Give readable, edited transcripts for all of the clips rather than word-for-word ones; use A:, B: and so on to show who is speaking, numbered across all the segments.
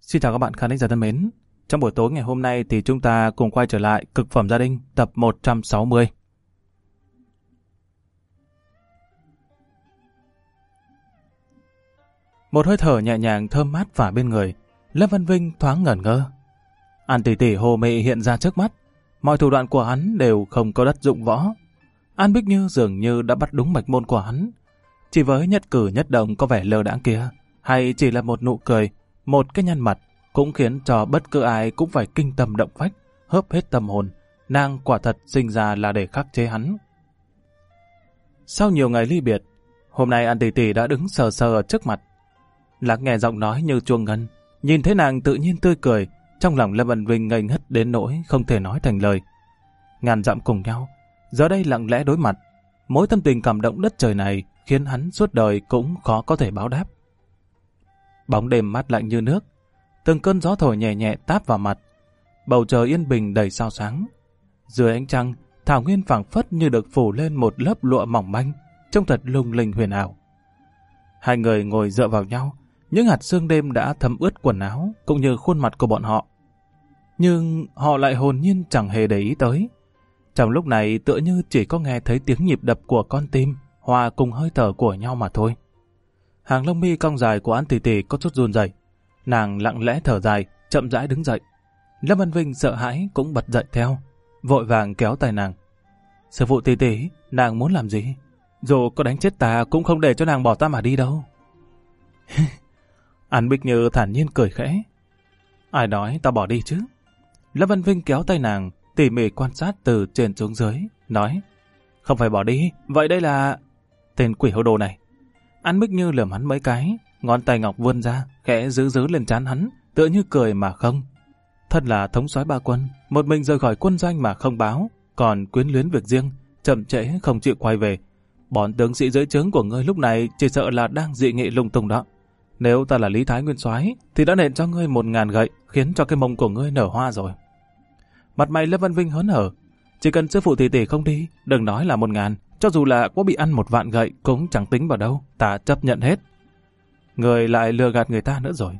A: Xin chào các bạn khán giả thân mến. Trong buổi tối ngày hôm nay thì chúng ta cùng quay trở lại Cực phẩm gia đình tập 160. Một hơi thở nhẹ nhàng thơm mát phả bên người, Lâm Văn Vinh thoáng ngẩn ngơ. An tỷ tỷ hồ mị hiện ra trước mắt, mọi thủ đoạn của hắn đều không có đất dụng võ. An Bích Như dường như đã bắt đúng mạch môn của hắn. Chỉ với nhất cử nhất động có vẻ lơ đãng kia, hay chỉ là một nụ cười, một cái nhăn mặt, cũng khiến cho bất cứ ai cũng phải kinh tâm động phách, hớp hết tâm hồn. Nàng quả thật sinh ra là để khắc chế hắn. Sau nhiều ngày ly biệt, hôm nay An tỷ tỷ đã đứng sờ sờ ở trước mặt. Lắng nghe giọng nói như chuông ngân, nhìn thấy nàng tự nhiên tươi cười, trong lòng Lâm Văn Vinh ngây ngất đến nỗi không thể nói thành lời. Ngàn dặm cùng nhau, giờ đây lặng lẽ đối mặt, mối tâm tình cảm động đất trời này khiến hắn suốt đời cũng khó có thể báo đáp. Bóng đêm mát lạnh như nước, từng cơn gió thổi nhẹ nhẹ táp vào mặt, bầu trời yên bình đầy sao sáng. Dưới ánh trăng, thảo nguyên phảng phất như được phủ lên một lớp lụa mỏng manh, trông thật lung linh huyền ảo. Hai người ngồi dựa vào nhau, những hạt sương đêm đã thấm ướt quần áo cũng như khuôn mặt của bọn họ. Nhưng họ lại hồn nhiên chẳng hề để ý tới. Trong lúc này tựa như chỉ có nghe thấy tiếng nhịp đập của con tim hòa cùng hơi thở của nhau mà thôi. Hàng lông mi cong dài của An tỷ tỷ có chút run rẩy. Nàng lặng lẽ thở dài, chậm rãi đứng dậy. Lâm Văn Vinh sợ hãi cũng bật dậy theo, vội vàng kéo tay nàng. Sư phụ tỷ tỷ, nàng muốn làm gì? Dù có đánh chết ta cũng không để cho nàng bỏ ta mà đi đâu. An Bích Như thản nhiên cười khẽ. Ai nói ta bỏ đi chứ? Lâm Văn Vinh kéo tay nàng, tỉ mỉ quan sát từ trên xuống dưới, nói: Không phải bỏ đi, vậy đây là... Tên quỷ hô đồ này. An Bích Như lườm hắn mấy cái, ngón tay ngọc vươn ra, khẽ giữ lên trán hắn, tựa như cười mà không. Thật là thống soái ba quân, một mình rời khỏi quân doanh mà không báo, còn quyến luyến việc riêng, chậm trễ không chịu quay về. Bọn tướng sĩ dưới trướng của ngươi lúc này chỉ sợ là đang dị nghị lung tung đó. Nếu ta là Lý Thái Nguyên soái thì đã nện cho ngươi 1000 gậy, khiến cho cái mông của ngươi nở hoa rồi. Mặt mày Lâm Văn Vinh hớn hở. Chỉ cần sư phụ tỷ tỷ không đi, đừng nói là 1000, cho dù là có bị ăn 1 vạn gậy cũng chẳng tính vào đâu, ta chấp nhận hết. Người lại lừa gạt người ta nữa rồi.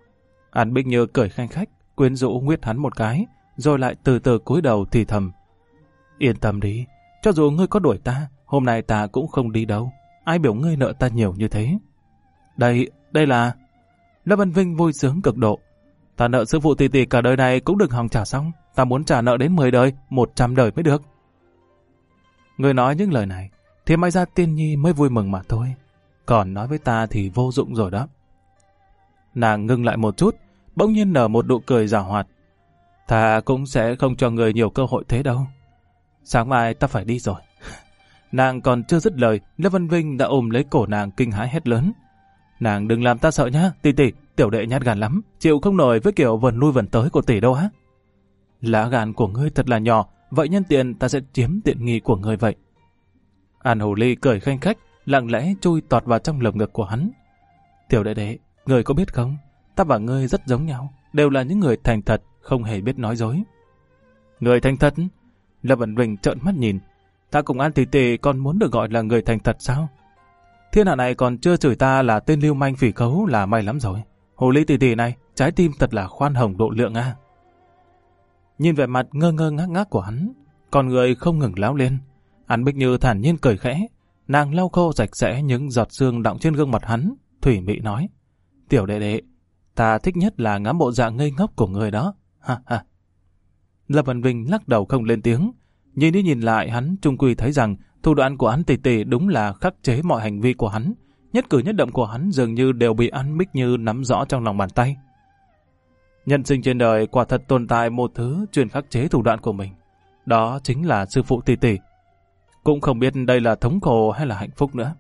A: An Bích Như cười khanh khách, quyến rũ nguyết hắn một cái, rồi lại từ từ cúi đầu thì thầm. Yên tâm đi, cho dù ngươi có đuổi ta, hôm nay ta cũng không đi đâu. Ai biểu ngươi nợ ta nhiều như thế? Đây là... Lâm Văn Vinh vui sướng cực độ. Ta nợ sư phụ tỷ tỷ cả đời này cũng đừng hòng trả xong. Ta muốn trả nợ đến 10 đời, 100 đời mới được. Người nói những lời này thì Mai Gia Tiên Nhi mới vui mừng mà thôi. Còn nói với ta thì vô dụng rồi đó. Nàng ngưng lại một chút, bỗng nhiên nở một nụ cười giảo hoạt. Ta cũng sẽ không cho người nhiều cơ hội thế đâu. Sáng mai ta phải đi rồi. Nàng còn chưa dứt lời, Lâm Văn Vinh đã ôm lấy cổ nàng kinh hãi hét lớn. Nàng đừng làm ta sợ nhá, tỷ tỷ, tiểu đệ nhát gan lắm, chịu không nổi với kiểu vần lui vần tới của tỷ đâu á. Lá gan của ngươi thật là nhỏ, vậy nhân tiện ta sẽ chiếm tiện nghi của ngươi vậy. An Hồ Ly cười khanh khách, lặng lẽ chui tọt vào trong lồng ngực của hắn. Tiểu đệ đệ, ngươi có biết không, ta và ngươi rất giống nhau, đều là những người thành thật, không hề biết nói dối. Người thành thật? Lâm Văn Vinh trợn mắt nhìn. Ta cùng An tỷ tỷ còn muốn được gọi là người thành thật sao? Thiên hạ này còn chưa chửi ta là tên lưu manh phỉ khấu là may lắm rồi. Hồ Ly tỷ tỷ này, trái tim thật là khoan hồng độ lượng a. Nhìn vẻ mặt ngơ ngơ ngác ngác của hắn, con người không ngừng láo lên. An Bích Như thản nhiên cười khẽ, nàng lau khô sạch sẽ những giọt sương đọng trên gương mặt hắn, thủy mị nói: Tiểu đệ đệ, ta thích nhất là ngắm bộ dạng ngây ngốc của người đó. Ha ha. Lâm Văn Vinh lắc đầu không lên tiếng. Nhìn đi nhìn lại, hắn chung quy thấy rằng thủ đoạn của An tỷ tỷ đúng là khắc chế mọi hành vi của hắn. Nhất cử nhất động của hắn dường như đều bị An Bích Như nắm rõ trong lòng bàn tay. Nhân sinh trên đời quả thật tồn tại một thứ chuyên khắc chế thủ đoạn của mình. Đó chính là sư phụ tỷ tỷ. Cũng không biết đây là thống khổ hay là hạnh phúc nữa.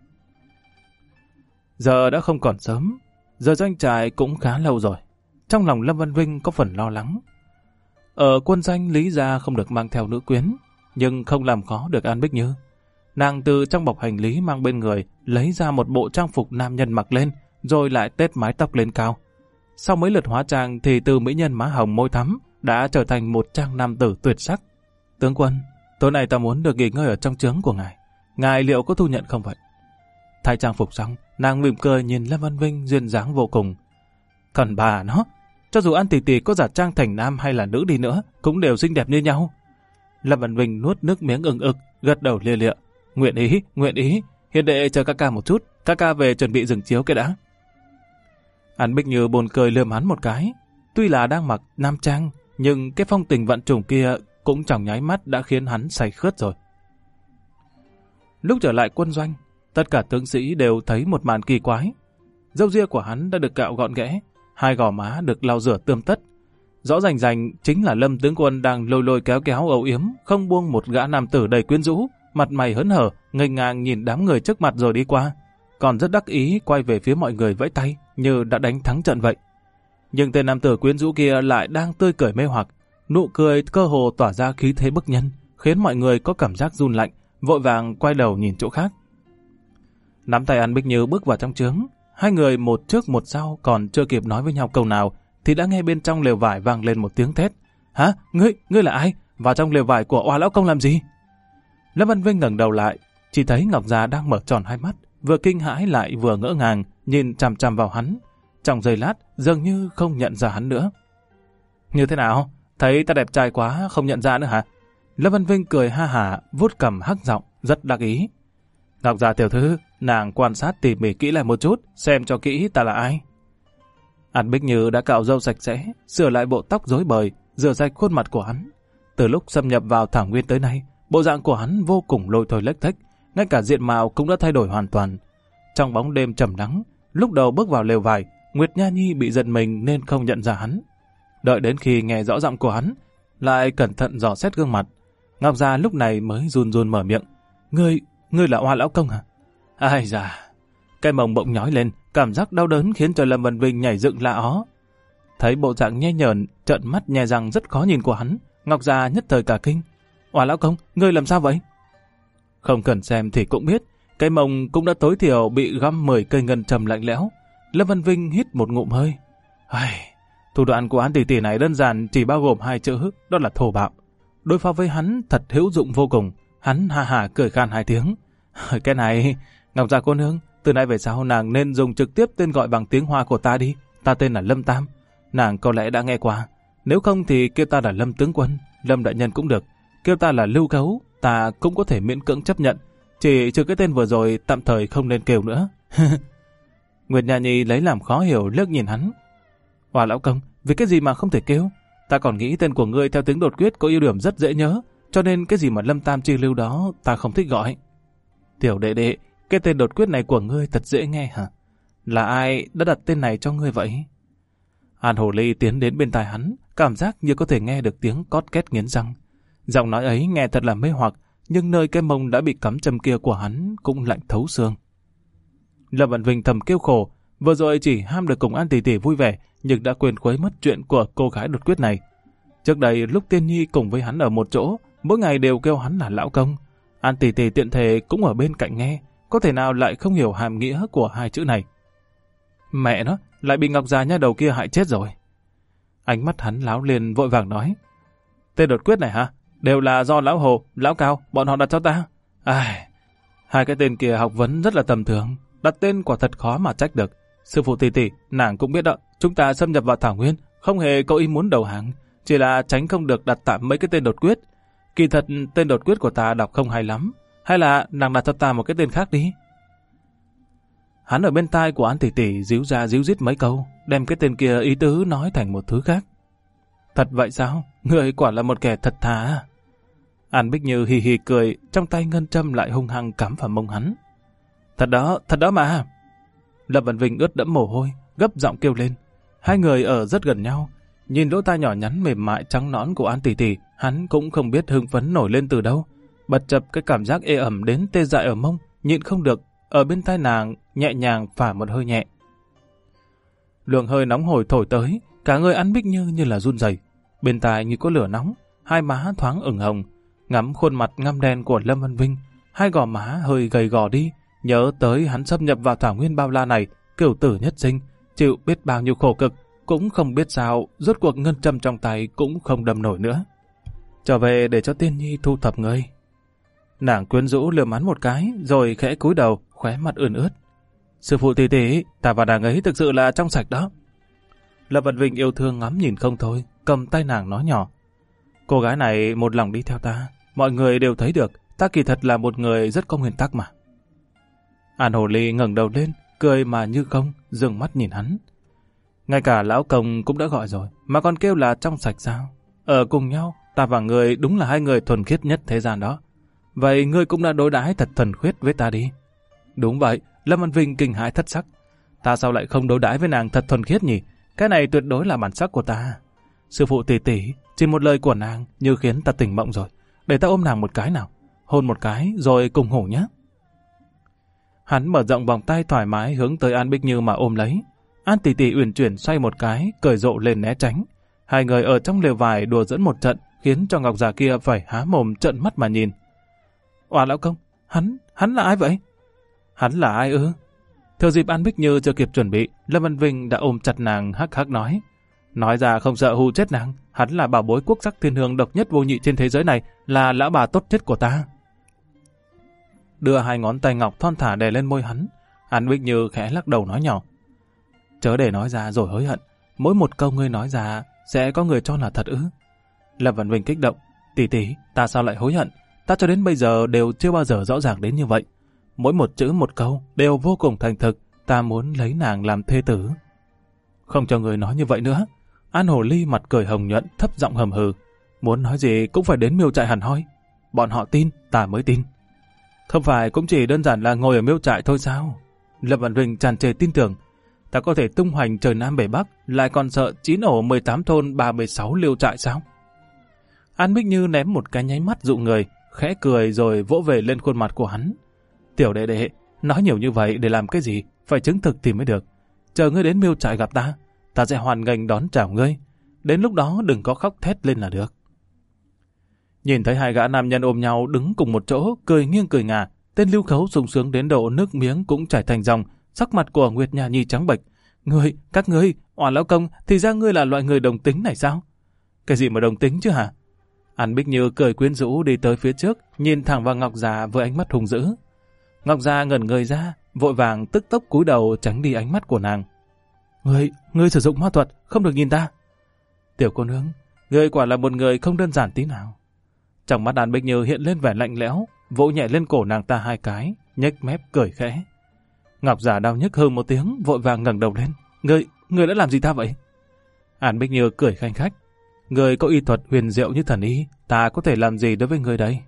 A: Giờ đã không còn sớm, giờ doanh trại cũng khá lâu rồi. Trong lòng Lâm Văn Vinh có phần lo lắng. Ở quân danh Lý gia không được mang theo nữ quyến, nhưng không làm khó được An Bích Như. Nàng từ trong bọc hành lý mang bên người lấy ra một bộ trang phục nam nhân mặc lên, rồi lại tết mái tóc lên cao. Sau mấy lượt hóa trang thì từ mỹ nhân má hồng môi thắm đã trở thành một trang nam tử tuyệt sắc. Tướng quân, tối nay ta muốn được nghỉ ngơi ở trong trướng của ngài. Ngài liệu có thu nhận không vậy? Thay trang phục xong, nàng mỉm cười nhìn Lâm Văn Vinh duyên dáng vô cùng. Còn bà nó, cho dù An tỷ tỷ có giả trang thành nam hay là nữ đi nữa, cũng đều xinh đẹp như nhau. Lâm Văn Vinh nuốt nước miếng ừng ực, gật đầu lia lịa. Nguyện ý, hiền đệ chờ ca ca một chút, ca ca về chuẩn bị dừng chiếu cái đã. An Bích Như buồn cười lườm hắn một cái, tuy là đang mặc nam trang, nhưng cái phong tình vạn trùng kia cũng trong nháy mắt đã khiến hắn say khướt rồi. Lúc trở lại quân doanh, tất cả tướng sĩ đều thấy một màn kỳ quái. Râu ria của hắn đã được cạo gọn ghẽ, hai gò má được lau rửa tươm tất. Rõ rành rành chính là Lâm tướng quân đang lôi lôi kéo kéo âu yếm, không buông một gã nam tử đầy quyến rũ, mặt mày hớn hở, nghênh ngang nhìn đám người trước mặt rồi đi qua, còn rất đắc ý quay về phía mọi người vẫy tay như đã đánh thắng trận vậy. Nhưng tên nam tử quyến rũ kia lại đang tươi cười mê hoặc, nụ cười cơ hồ tỏa ra khí thế bức nhân, khiến mọi người có cảm giác run lạnh, vội vàng quay đầu nhìn chỗ khác. Nắm tay An Bích Như bước vào trong trướng, hai người một trước một sau còn chưa kịp nói với nhau câu nào thì đã nghe bên trong lều vải vang lên một tiếng thét. Hả? Ngươi là ai? Vào trong lều vải của Oa lão công làm gì? Lâm Văn Vinh ngẩng đầu lại, chỉ thấy Ngọc Già đang mở tròn hai mắt, vừa kinh hãi lại vừa ngỡ ngàng, nhìn chằm chằm vào hắn. Trong giây lát, dường như không nhận ra hắn nữa. Như thế nào? Thấy ta đẹp trai quá, không nhận ra nữa hả? Lâm Văn Vinh cười ha hả, vuốt cằm hắc giọng, rất đắc ý. Ngọc Già tiểu thư, nàng quan sát tỉ mỉ kỹ lại một chút, xem cho kỹ ta là ai. An Bích Như đã cạo râu sạch sẽ, sửa lại bộ tóc rối bời, rửa sạch khuôn mặt của hắn. Từ lúc xâm nhập vào Thảo Nguyên tới nay, bộ dạng của hắn vô cùng lôi thôi lếch thếch, ngay cả diện mạo cũng đã thay đổi hoàn toàn. Trong bóng đêm trầm lắng, lúc đầu bước vào lều vải, Nguyệt Nha Nhi bị giận mình nên không nhận ra hắn. Đợi đến khi nghe rõ giọng của hắn, lại cẩn thận dò xét gương mặt. Ngọc Gia lúc này mới run run mở miệng. Ngươi là Oa lão công hả? Ai da, cái mông bỗng nhói lên, cảm giác đau đớn khiến cho Lâm Văn Vinh nhảy dựng la ó. Thấy bộ dạng nhe nhởn, trợn mắt nhè răng rất khó nhìn của hắn, Ngọc Gia nhất thời cả kinh. Oa lão công, ngươi làm sao vậy? Không cần xem thì cũng biết, cái mông cũng đã tối thiểu bị găm 10 cây ngân châm lạnh lẽo. Lâm Văn Vinh hít một ngụm hơi. Thủ đoạn của An tỷ tỷ này đơn giản chỉ bao gồm 2 chữ, đó là thô bạo. Đối phó với hắn thật hữu dụng vô cùng. Hắn ha hả cười khan 2 tiếng. Cái này, Ngọc Gia cô nương, từ nay về sau nàng nên dùng trực tiếp tên gọi bằng tiếng Hoa của ta đi. Ta tên là Lâm Tam. Nàng có lẽ đã nghe qua. Nếu không thì kêu ta là Lâm tướng quân, Lâm đại nhân cũng được. Kêu ta là Lưu Cấu, ta cũng có thể miễn cưỡng chấp nhận. Chỉ trừ cái tên vừa rồi tạm thời không nên kêu nữa. Nguyệt Nha Nhi lấy làm khó hiểu liếc nhìn hắn. Oa lão công, vì cái gì mà không thể kêu? Ta còn nghĩ tên của ngươi theo tiếng đột quyết có ưu điểm rất dễ nhớ, cho nên cái gì mà Lâm Tam Chi Lưu đó ta không thích gọi. Tiểu đệ đệ, cái tên đột quyết này của ngươi thật dễ nghe hả? Là ai đã đặt tên này cho ngươi vậy? An Hồ Ly tiến đến bên tai hắn, cảm giác như có thể nghe được tiếng cót két nghiến răng. Giọng nói ấy nghe thật là mê hoặc, nhưng nơi cái mông đã bị cắm châm kia của hắn cũng lạnh thấu xương. Lâm Văn Vinh thầm kêu khổ, vừa rồi chỉ ham được cùng An tỷ tỷ vui vẻ, nhưng đã quên khuấy mất chuyện của cô gái đột quyết này. Trước đây lúc Tiên Nhi cùng với hắn ở một chỗ, mỗi ngày đều kêu hắn là lão công. An tỷ tỷ tiện thể cũng ở bên cạnh nghe, có thể nào lại không hiểu hàm nghĩa của 2 chữ này. Mẹ nó, lại bị Ngọc Già nha đầu kia hại chết rồi. Ánh mắt hắn láo liền vội vàng nói. Tên đột quyết này hả? Đều là do lão Hồ, lão Cao, bọn họ đặt cho ta. 2 cái tên kia học vấn rất là tầm thường, đặt tên quả thật khó mà trách được. Sư phụ tỷ tỷ, nàng cũng biết đó, chúng ta xâm nhập vào Thảo Nguyên, không hề có ý muốn đầu hàng, chỉ là tránh không được đặt tạm mấy cái tên đột quyết. Kỳ thật tên đột quyết của ta đọc không hay lắm, hay là nàng đặt cho ta một cái tên khác đi. Hắn ở bên tai của An tỷ tỷ díu ra díu dít mấy câu, đem cái tên kia ý tứ nói thành một thứ khác. Thật vậy sao? Người quả là một kẻ thật thà. An Bích Như hì hì cười, trong tay ngân châm lại hung hăng cắm vào mông hắn. Thật đó mà. Lâm Văn Vinh ướt đẫm mồ hôi, gấp giọng kêu lên. 2 người ở rất gần nhau, nhìn lỗ tai nhỏ nhắn mềm mại trắng nõn của An tỷ tỷ, hắn cũng không biết hưng phấn nổi lên từ đâu. Bật chập cái cảm giác ê ẩm đến tê dại ở mông, nhịn không được, ở bên tai nàng nhẹ nhàng phả một hơi nhẹ. Luồng hơi nóng hổi thổi tới, cả người An Bích như là run rẩy, bên tai như có lửa nóng, 2 má thoáng ửng hồng, ngắm khuôn mặt ngăm đen của Lâm Văn Vinh, 2 gò má hơi gầy gò đi, nhớ tới hắn xâm nhập vào Thảo Nguyên bao la này, cửu tử nhất sinh, chịu biết bao nhiêu khổ cực, cũng không biết sao, rốt cuộc ngân châm trong tay cũng không đâm nổi nữa. Trở về để cho Tiên Nhi thu thập ngươi. Nàng quyến rũ lườm hắn một cái, rồi khẽ cúi đầu, khóe mặt ươn ướt. Sư phụ tỷ tỷ, ta và nàng ấy thực sự là trong sạch đó. Lâm Văn Vinh yêu thương ngắm nhìn không thôi, cầm tay nàng nói nhỏ. Cô gái này một lòng đi theo ta, mọi người đều thấy được, ta kỳ thật là một người rất có nguyên tắc mà. An Hồ Ly ngẩng đầu lên, cười mà như không, dừng mắt nhìn hắn. Ngay cả lão công cũng đã gọi rồi, mà còn kêu là trong sạch sao? Ở cùng nhau, ta và ngươi đúng là hai người thuần khiết nhất thế gian đó. Vậy ngươi cũng đã đối đãi thật thuần khiết với ta đi. Đúng vậy, Lâm Văn Vinh kinh hãi thất sắc. Ta sao lại không đối đãi với nàng thật thuần khiết nhỉ? Cái này tuyệt đối là bản sắc của ta. Sư phụ tỷ tỷ, chỉ một lời của nàng như khiến ta tỉnh mộng rồi. Để ta ôm nàng một cái nào. Hôn một cái rồi cùng ngủ nhé. Hắn mở rộng vòng tay thoải mái hướng tới An Bích Như mà ôm lấy. An tỷ tỷ uyển chuyển xoay một cái, cởi rộ lên né tránh. Hai người ở trong lều vải đùa dẫn một trận, khiến cho Ngọc già kia phải há mồm trợn mắt mà nhìn. Oà lão công, hắn là ai vậy? Hắn là ai ư? Thừa dịp An Bích Như chưa kịp chuẩn bị, Lâm Văn Vinh đã ôm chặt nàng hắc hắc nói. Nói ra không sợ hù chết nàng, hắn là bảo bối quốc sắc thiên hương độc nhất vô nhị trên thế giới này, là lão bà tốt nhất của ta. Đưa hai ngón tay ngọc thon thả đè lên môi hắn, An Bích Như khẽ lắc đầu nói nhỏ. Chớ để nói ra rồi hối hận, mỗi một câu ngươi nói ra sẽ có người cho là thật ư? Lâm Văn Vinh kích động. Tỷ tỷ, ta sao lại hối hận? Ta cho đến bây giờ đều chưa bao giờ rõ ràng đến như vậy. Mỗi một chữ một câu đều vô cùng thành thực, ta muốn lấy nàng làm thê tử. Không cho người nói như vậy nữa. An Hồ Ly mặt cười hồng nhuận, thấp giọng hầm hừ. Muốn nói gì cũng phải đến miêu trại hẳn hoi. Bọn họ tin, ta mới tin. Không phải cũng chỉ đơn giản là ngồi ở miêu trại thôi sao? Lâm Văn Vinh tràn trề tin tưởng. Ta có thể tung hoành trời Nam北Bắc, lại còn sợ 9 ổ 18 thôn 36 liêu trại sao? An Bích Như ném một cái nháy mắt dụ người, khẽ cười rồi vỗ về lên khuôn mặt của hắn. Tiểu đệ đệ, nói nhiều như vậy để làm cái gì? Phải chứng thực thì mới được. Chờ ngươi đến miêu trại gặp ta, ta sẽ hoàn nghênh đón chào ngươi. Đến lúc đó đừng có khóc thét lên là được. Nhìn thấy hai gã nam nhân ôm nhau đứng cùng một chỗ, cười nghiêng cười ngả, tên Lưu Khấu sung sướng đến độ nước miếng cũng chảy thành dòng, sắc mặt của Nguyệt Nha Nhi trắng bệch. Các ngươi, Oản lão công, thì ra ngươi là loại người đồng tính này sao? Cái gì mà đồng tính chứ hả? An Bích Như cười quyến rũ đi tới phía trước, nhìn thẳng vào Ngọc già với ánh mắt hung dữ. Ngọc già ngẩn người ra, vội vàng tức tốc cúi đầu tránh đi ánh mắt của nàng. Ngươi sử dụng ma thuật, không được nhìn ta. Tiểu cô nương, ngươi quả là một người không đơn giản tí nào. Trong mắt An Bích Như hiện lên vẻ lạnh lẽo, vỗ nhẹ lên cổ nàng ta hai cái, nhếch mép cười khẽ. Ngọc già đau nhức hừ một tiếng, vội vàng ngẩng đầu lên. Ngươi đã làm gì ta vậy? An Bích Như cười khanh khách. Ngươi có y thuật huyền diệu như thần y, ta có thể làm gì đối với ngươi đây?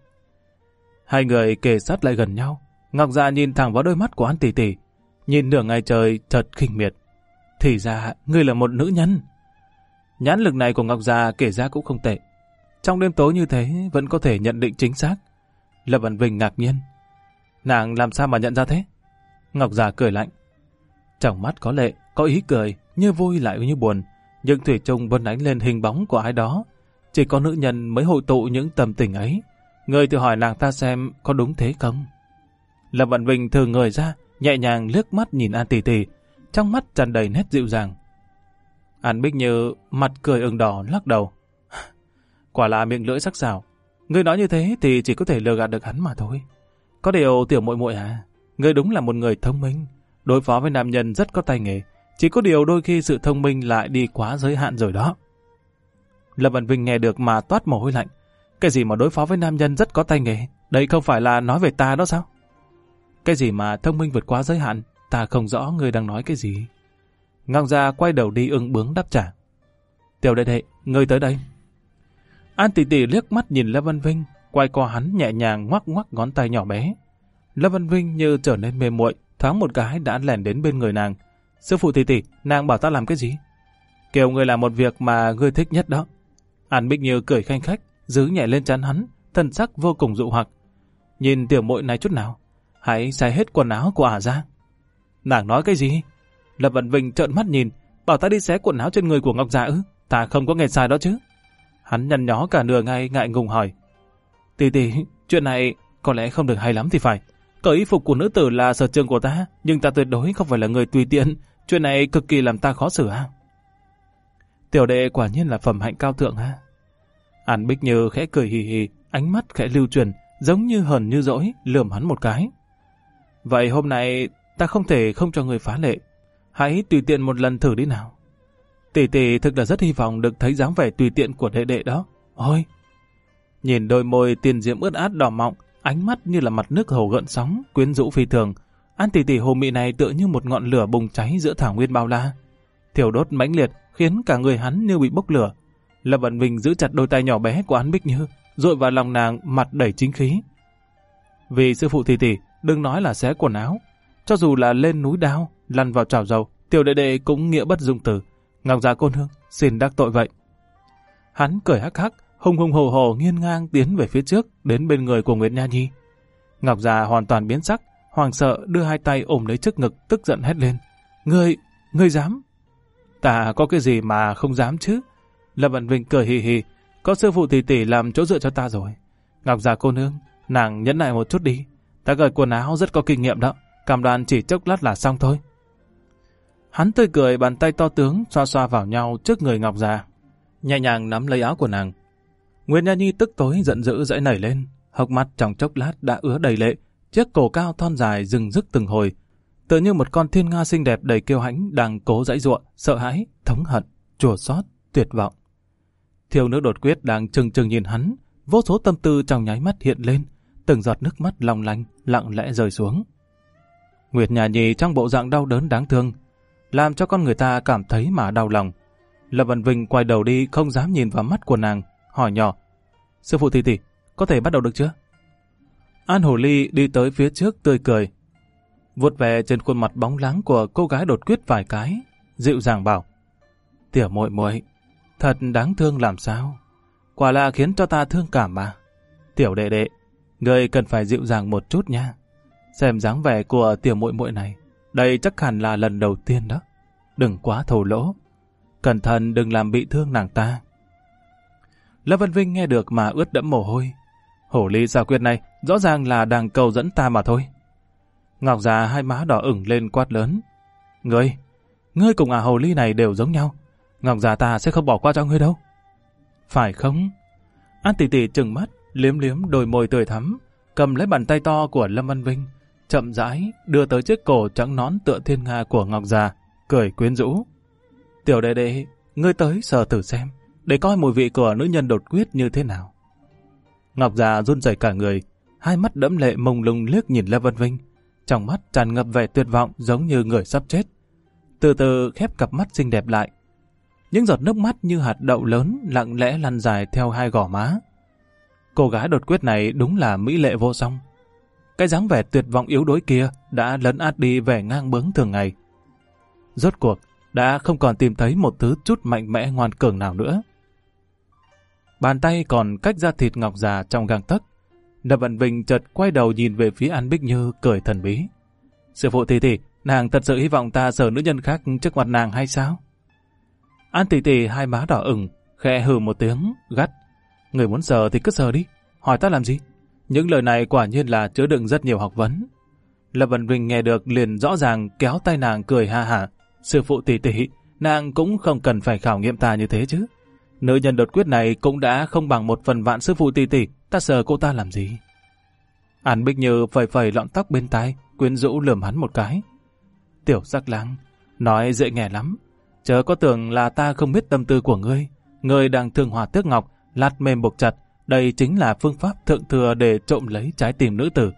A: Hai người kề sát lại gần nhau. Ngọc già nhìn thẳng vào đôi mắt của An tỷ tỷ, nhìn nửa ngày trời chợt khinh miệt. Thì ra ngươi là một nữ nhân. Nhãn lực này của Ngọc già kể ra cũng không tệ. Trong đêm tối như thế vẫn có thể nhận định chính xác. Lâm Văn Vinh ngạc nhiên. Nàng làm sao mà nhận ra thế? Ngọc già cười lạnh. Trong mắt có lệ, có ý cười, như vui lại như buồn, nhưng thủy chung vẫn ánh lên hình bóng của ai đó. Chỉ có nữ nhân mới hội tụ những tâm tình ấy. Người thử hỏi nàng ta xem có đúng thế không? Lâm Văn Vinh thử người ra, nhẹ nhàng liếc mắt nhìn An tỷ tỷ, trong mắt tràn đầy nét dịu dàng. An Bích Như mặt cười ửng đỏ lắc đầu. Quả là miệng lưỡi sắc sảo. Ngươi nói như thế thì chỉ có thể lừa gạt được hắn mà thôi. Có điều tiểu muội muội à, ngươi đúng là một người thông minh, đối phó với nam nhân rất có tay nghề. Chỉ có điều đôi khi sự thông minh lại đi quá giới hạn rồi đó. Lâm Văn Vinh nghe được mà toát mồ hôi lạnh. Cái gì mà đối phó với nam nhân rất có tay nghề? Đây không phải là nói về ta đó sao? Cái gì mà thông minh vượt quá giới hạn? Ta không rõ ngươi đang nói cái gì. Ngọc Gia quay đầu đi ưng bướng đáp trả. Tiểu đệ đệ, ngươi tới đây. An tỷ tỷ liếc mắt nhìn Lâm Văn Vinh, quay qua hắn nhẹ nhàng ngoắc ngoắc ngón tay nhỏ bé. Lâm Văn Vinh như trở nên mê muội, thoáng một cái đã lẻn đến bên người nàng. Sư phụ tỷ tỷ, nàng bảo ta làm cái gì? Kêu ngươi làm một việc mà ngươi thích nhất đó. An Bích Như cười khanh khách, giữ nhẹ lên trán hắn, thần sắc vô cùng dụ hoặc. Nhìn tiểu muội này chút nào, hãy xài hết quần áo của ả ra. Nàng nói cái gì? Lâm Văn Vinh trợn mắt nhìn, bảo ta đi xé quần áo trên người của Ngọc Dạ ư? Ta không có nghe sai đó chứ. Hắn nhăn nhó cả nửa ngày ngại ngùng hỏi. Tỷ tỷ, chuyện này có lẽ không được hay lắm thì phải. Cởi y phục của nữ tử là sở trường của ta, nhưng ta tuyệt đối không phải là người tùy tiện. Chuyện này cực kỳ làm ta khó xử ha. Tiểu đệ quả nhiên là phẩm hạnh cao thượng ha. An Bích Như khẽ cười hì hì, ánh mắt khẽ lưu truyền, giống như hờn như dỗi, lườm hắn một cái. Vậy hôm nay ta không thể không cho người phá lệ. Hãy tùy tiện một lần thử đi nào. Tỷ tỷ thực là rất hy vọng được thấy dáng vẻ tùy tiện của đệ đệ đó. Ôi! Nhìn đôi môi tiền diễm ướt át đỏ mọng, ánh mắt như là mặt nước hồ gợn sóng, quyến rũ phi thường. An tỷ tỷ hồ mị này tựa như một ngọn lửa bùng cháy giữa thảo nguyên bao la. Thiêu đốt mãnh liệt khiến cả người hắn như bị bốc lửa. Lâm Vân Vinh giữ chặt đôi tay nhỏ bé của An Bích Như, dội vào lòng nàng, mặt đầy chính khí. Vì sư phụ tỷ tỷ, đừng nói là xé quần áo, cho dù là lên núi đao, lăn vào chảo dầu, tiểu đệ đệ cũng nghĩa bất dung từ. Ngọc Già cô nương, xin đắc tội vậy. Hắn cười hắc hắc, hùng hùng hổ hổ nghiêng ngang tiến về phía trước, đến bên người của Nguyệt Nha Nhi. Ngọc Già hoàn toàn biến sắc, hoàng sợ đưa hai tay ôm lấy trước ngực, tức giận hét lên. Ngươi dám? Ta có cái gì mà không dám chứ? Lâm Vân Vinh cười hì hì, có sư phụ tỷ tỷ làm chỗ dựa cho ta rồi. Ngọc Già cô nương, nàng nhẫn nại một chút đi. Ta cởi quần áo rất có kinh nghiệm đó, cam đoan chỉ chốc lát là xong thôi. Hắn tươi cười, bàn tay to tướng xoa xoa vào nhau trước người Ngọc Già, nhẹ nhàng nắm lấy áo của nàng. Nguyệt Nha Nhi tức tối giận dữ dãy nảy lên, hốc mắt trong chốc lát đã ứa đầy lệ, chiếc cổ cao thon dài rừng rức từng hồi, tựa như một con thiên nga xinh đẹp đầy kiêu hãnh đang cố giãy giụa, sợ hãi, thống hận, chua xót, tuyệt vọng. Thiếu nữ đột quyết đang trừng trừng nhìn hắn, vô số tâm tư trong nháy mắt hiện lên, từng giọt nước mắt long lanh lặng lẽ rơi xuống. Nguyệt Nha Nhi trong bộ dạng đau đớn đáng thương, làm cho con người ta cảm thấy mà đau lòng. Lâm Vân Vinh quay đầu đi, không dám nhìn vào mắt của nàng, hỏi nhỏ: sư phụ tỷ tỷ, có thể bắt đầu được chưa? An Hồ Ly đi tới phía trước tươi cười, vuốt về trên khuôn mặt bóng láng của cô gái đột quyết vài cái, dịu dàng bảo: tiểu muội muội, thật đáng thương làm sao, quả là khiến cho ta thương cảm mà. Tiểu đệ đệ, ngươi cần phải dịu dàng một chút nha. Xem dáng vẻ của tiểu muội muội này, đây chắc hẳn là lần đầu tiên đó. Đừng quá thô lỗ, cẩn thận đừng làm bị thương nàng ta. Lâm Vân Vinh nghe được mà ướt đẫm mồ hôi. Hổ ly xảo quyệt này rõ ràng là đang cầu dẫn ta mà thôi. Ngọc Già hai má đỏ ửng lên quát lớn: Ngươi cùng hồ ly này đều giống nhau. Ngọc Già ta sẽ không bỏ qua cho ngươi đâu. Phải không? An tỷ tỷ trừng mắt, liếm liếm đôi môi tươi thắm, cầm lấy bàn tay to của Lâm Vân Vinh, chậm rãi đưa tới chiếc cổ trắng nón tựa thiên nga của Ngọc Già, cười quyến rũ: tiểu đệ đệ, ngươi tới sờ thử xem, để coi mùi vị của nữ nhân đột quyết như thế nào. Ngọc Già run rẩy cả người, hai mắt đẫm lệ mông lung liếc nhìn Lâm Vân Vinh, trong mắt tràn ngập vẻ tuyệt vọng giống như người sắp chết. Từ từ khép cặp mắt xinh đẹp lại. Những giọt nước mắt như hạt đậu lớn lặng lẽ lăn dài theo hai gò má. Cô gái đột quyết này đúng là mỹ lệ vô song. Cái dáng vẻ tuyệt vọng yếu đuối kia đã lấn át đi vẻ ngang bướng thường ngày. Rốt cuộc đã không còn tìm thấy một thứ chút mạnh mẽ ngoan cường nào nữa. Bàn tay còn cách ra thịt Ngọc Già trong gang tấc. Lâm Vân Vinh chợt quay đầu nhìn về phía An Bích Như, cười thần bí: sư phụ tỷ tỷ, nàng thật sự hy vọng ta sờ nữ nhân khác trước mặt nàng hay sao? An tỷ tỷ hai má đỏ ửng, khẽ hừ một tiếng, gắt: người muốn sờ thì cứ sờ đi, hỏi ta làm gì? Những lời này quả nhiên là chứa đựng rất nhiều học vấn. Lâm Vân Vinh nghe được liền rõ ràng kéo tay nàng cười ha hả: sư phụ tỷ tỷ, nàng cũng không cần phải khảo nghiệm ta như thế chứ. Nữ nhân đột quyết này cũng đã không bằng 1/1000 sư phụ tỷ tỷ, ta sờ cô ta làm gì? An Bích Như phẩy phẩy lọn tóc bên tai, quyến rũ lườm hắn một cái: tiểu sắc lang, nói dễ nghe lắm, chớ có tưởng là ta không biết tâm tư của ngươi. Ngươi đang thương hòa tước ngọc, lát mềm buộc chặt, đây chính là phương pháp thượng thừa để trộm lấy trái tim nữ tử.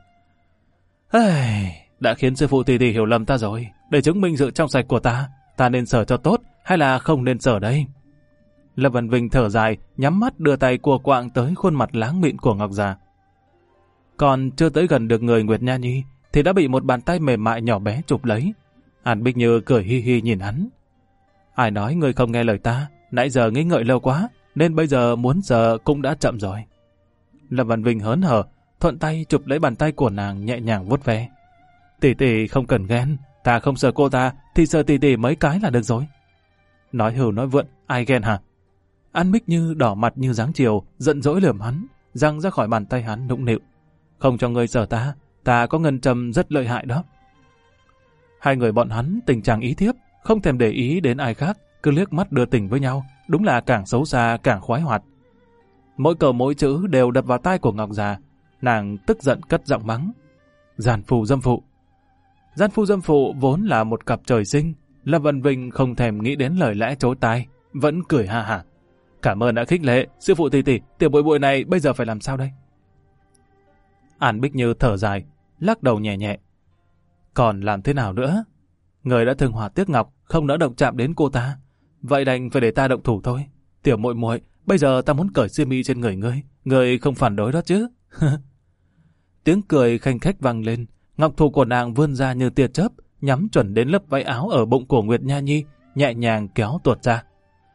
A: Đã khiến sư phụ tỷ tỷ hiểu lầm ta rồi. Để chứng minh sự trong sạch của ta nên sờ cho tốt hay là không nên sờ đây? Lâm Vân Vinh thở dài, nhắm mắt đưa tay cua quạng tới khuôn mặt láng mịn của Ngọc Già. Còn chưa tới gần được người Nguyệt Nha Nhi thì đã bị một bàn tay mềm mại nhỏ bé chụp lấy. An Bích Như cười hi hi nhìn hắn: ai nói ngươi không nghe lời ta, nãy giờ nghĩ ngợi lâu quá, nên bây giờ muốn sờ cũng đã chậm rồi. Lâm Vân Vinh hớn hở, thuận tay chụp lấy bàn tay của nàng, nhẹ nhàng vuốt ve: tỷ tỷ không cần ghen, ta không sờ cô ta thì sờ tỷ tỷ mấy cái là được rồi. Nói hưu nói vượn, ai ghen hả? An Bích Như đỏ mặt như dáng chiều, giận dỗi lườm hắn, giăng ra khỏi bàn tay hắn nũng nịu: không cho ngươi sờ ta có ngân châm rất lợi hại đó. Hai người bọn hắn tình trạng ý thiếp, không thèm để ý đến ai khác, cứ liếc mắt đưa tình với nhau, đúng là càng xấu xa càng khoái hoạt. Mỗi câu mỗi chữ đều đập vào tai của Ngọc Già, nàng tức giận cất giọng mắng: gian phu dâm phụ. Gian phu dâm phụ vốn là một cặp trời sinh, Lâm Văn Vinh không thèm nghĩ đến lời lẽ chối tai, vẫn cười ha hả. Cảm ơn đã khích lệ, sư phụ tỷ tỷ, tiểu bội bội này bây giờ phải làm sao đây? An Bích Như thở dài, lắc đầu nhẹ nhẹ. Còn làm thế nào nữa? Người đã thương hỏa tiếc ngọc, không nỡ động chạm đến cô ta. Vậy đành phải để ta động thủ thôi. Tiểu muội muội, bây giờ ta muốn cởi xiêm y trên người ngươi không phản đối đó chứ? Tiếng cười khanh khách vang lên, ngọc thủ của nàng vươn ra như tia chớp, nhắm chuẩn đến lớp váy áo ở bụng của Nguyệt Nha Nhi, nhẹ nhàng kéo tuột ra.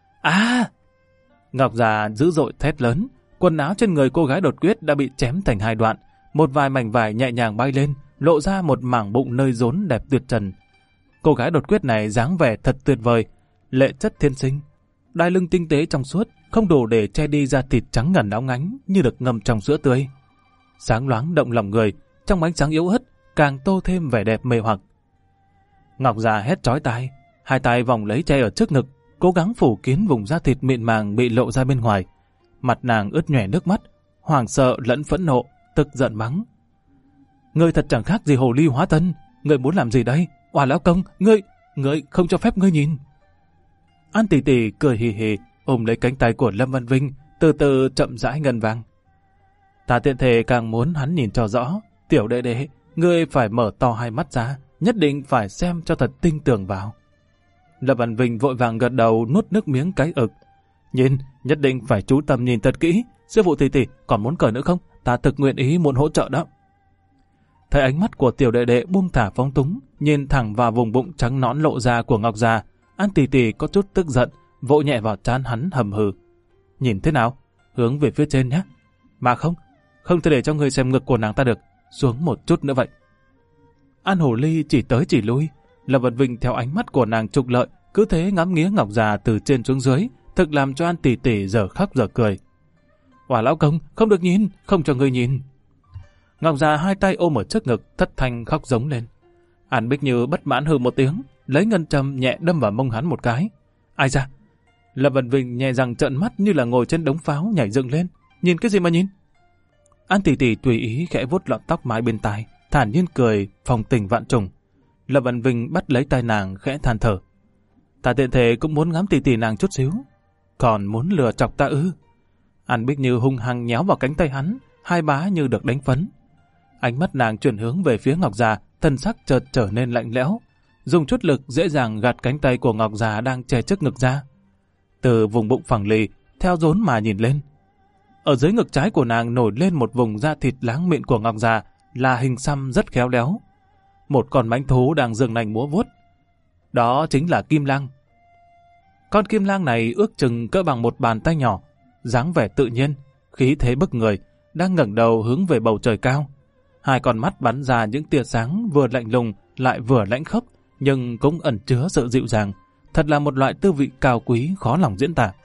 A: À! Ngọc già dữ dội thét lớn, quần áo trên người cô gái đột quyết đã bị chém thành hai đoạn, một vài mảnh vải nhẹ nhàng bay lên, lộ ra một mảng bụng nơi rốn đẹp tuyệt trần. Cô gái đột quyết này dáng vẻ thật tuyệt vời, lệ chất thiên sinh, đai lưng tinh tế trong suốt, không đủ để che đi da thịt trắng ngần óng ánh như được ngâm trong sữa tươi. Sáng loáng động lòng người, trong ánh sáng yếu ớt càng tô thêm vẻ đẹp mê hoặc. Ngọc già hét chói tai, hai tay vòng lấy che ở trước ngực, cố gắng phủ kín vùng da thịt mịn màng bị lộ ra bên ngoài. Mặt nàng ướt nhòe nước mắt, hoảng sợ lẫn phẫn nộ, tức giận mắng. Ngươi thật chẳng khác gì hồ ly hóa thân, ngươi muốn làm gì đây? Oà lão công, ngươi không cho phép ngươi nhìn. An tỷ tỷ cười hì hì, ôm lấy cánh tay của Lâm Văn Vinh, từ từ chậm rãi ngân vang. Ta tiện thể càng muốn hắn nhìn cho rõ. Tiểu đệ đệ, ngươi phải mở to hai mắt ra, nhất định phải xem cho thật tinh tường vào. Lâm Văn Vinh vội vàng gật đầu, nuốt nước miếng cái ực. Nhìn, nhất định phải chú tâm nhìn thật kỹ. Sư phụ tỷ tỷ, còn muốn cởi nữa không? Ta thực nguyện ý muốn hỗ trợ đó. Thấy ánh mắt của tiểu đệ đệ buông thả phóng túng, nhìn thẳng vào vùng bụng trắng nõn lộ ra của Ngọc già, An tỷ tỷ có chút tức giận, vỗ nhẹ vào trán hắn hầm hừ. Nhìn thế nào? Hướng về phía trên nhé. Mà không thể để cho người xem ngực của nàng ta được. Xuống một chút nữa vậy. An Hồ Ly chỉ tới chỉ lui. Lâm Văn Vinh theo ánh mắt của nàng trục lợi, cứ thế ngắm nghía Ngọc già từ trên xuống dưới, thực làm cho An tỷ tỷ giờ khóc giờ cười. Quả lão công, không được nhìn, không cho người nhìn. Ngọc già hai tay ôm ở trước ngực, thất thanh khóc giống lên. An Bích Như bất mãn hừ một tiếng, lấy ngân châm nhẹ đâm vào mông hắn một cái. Ai ra? Lâm Văn Vinh nhẹ răng trợn mắt như là ngồi trên đống pháo nhảy dựng lên. Nhìn cái gì mà nhìn? An tỷ tỷ tùy ý khẽ vuốt lọn tóc mái bên tai, thản nhiên cười, phong tình vạn trùng. Lâm Văn Vinh bắt lấy tay nàng khẽ than thở. Ta tiện thể cũng muốn ngắm tỷ tỷ nàng chút xíu. Còn muốn lừa chọc ta ư? An Bích Như hung hăng nhéo vào cánh tay hắn, hai bá như được đánh phấn. Ánh mắt nàng chuyển hướng về phía Ngọc già, thân sắc chợt trở nên lạnh lẽo, dùng chút lực dễ dàng gạt cánh tay của Ngọc già đang che trước ngực ra. Từ vùng bụng phẳng lì, theo rốn mà nhìn lên. Ở dưới ngực trái của nàng nổi lên một vùng da thịt láng mịn của Ngọc già là hình xăm rất khéo léo. Một con mãnh thú đang giương nành múa vuốt. Đó chính là kim lang. Con kim lang này ước chừng cỡ bằng một bàn tay nhỏ, dáng vẻ tự nhiên, khí thế bức người, đang ngẩng đầu hướng về bầu trời cao. Hai con mắt bắn ra những tia sáng vừa lạnh lùng lại vừa lãnh khốc, nhưng cũng ẩn chứa sự dịu dàng. Thật là một loại tư vị cao quý khó lòng diễn tả.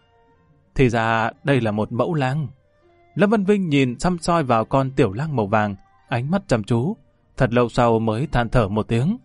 A: Thì ra đây là một mẫu lang. Lâm Văn Vinh nhìn xăm soi vào con tiểu lang màu vàng, ánh mắt chăm chú, thật lâu sau mới than thở một tiếng.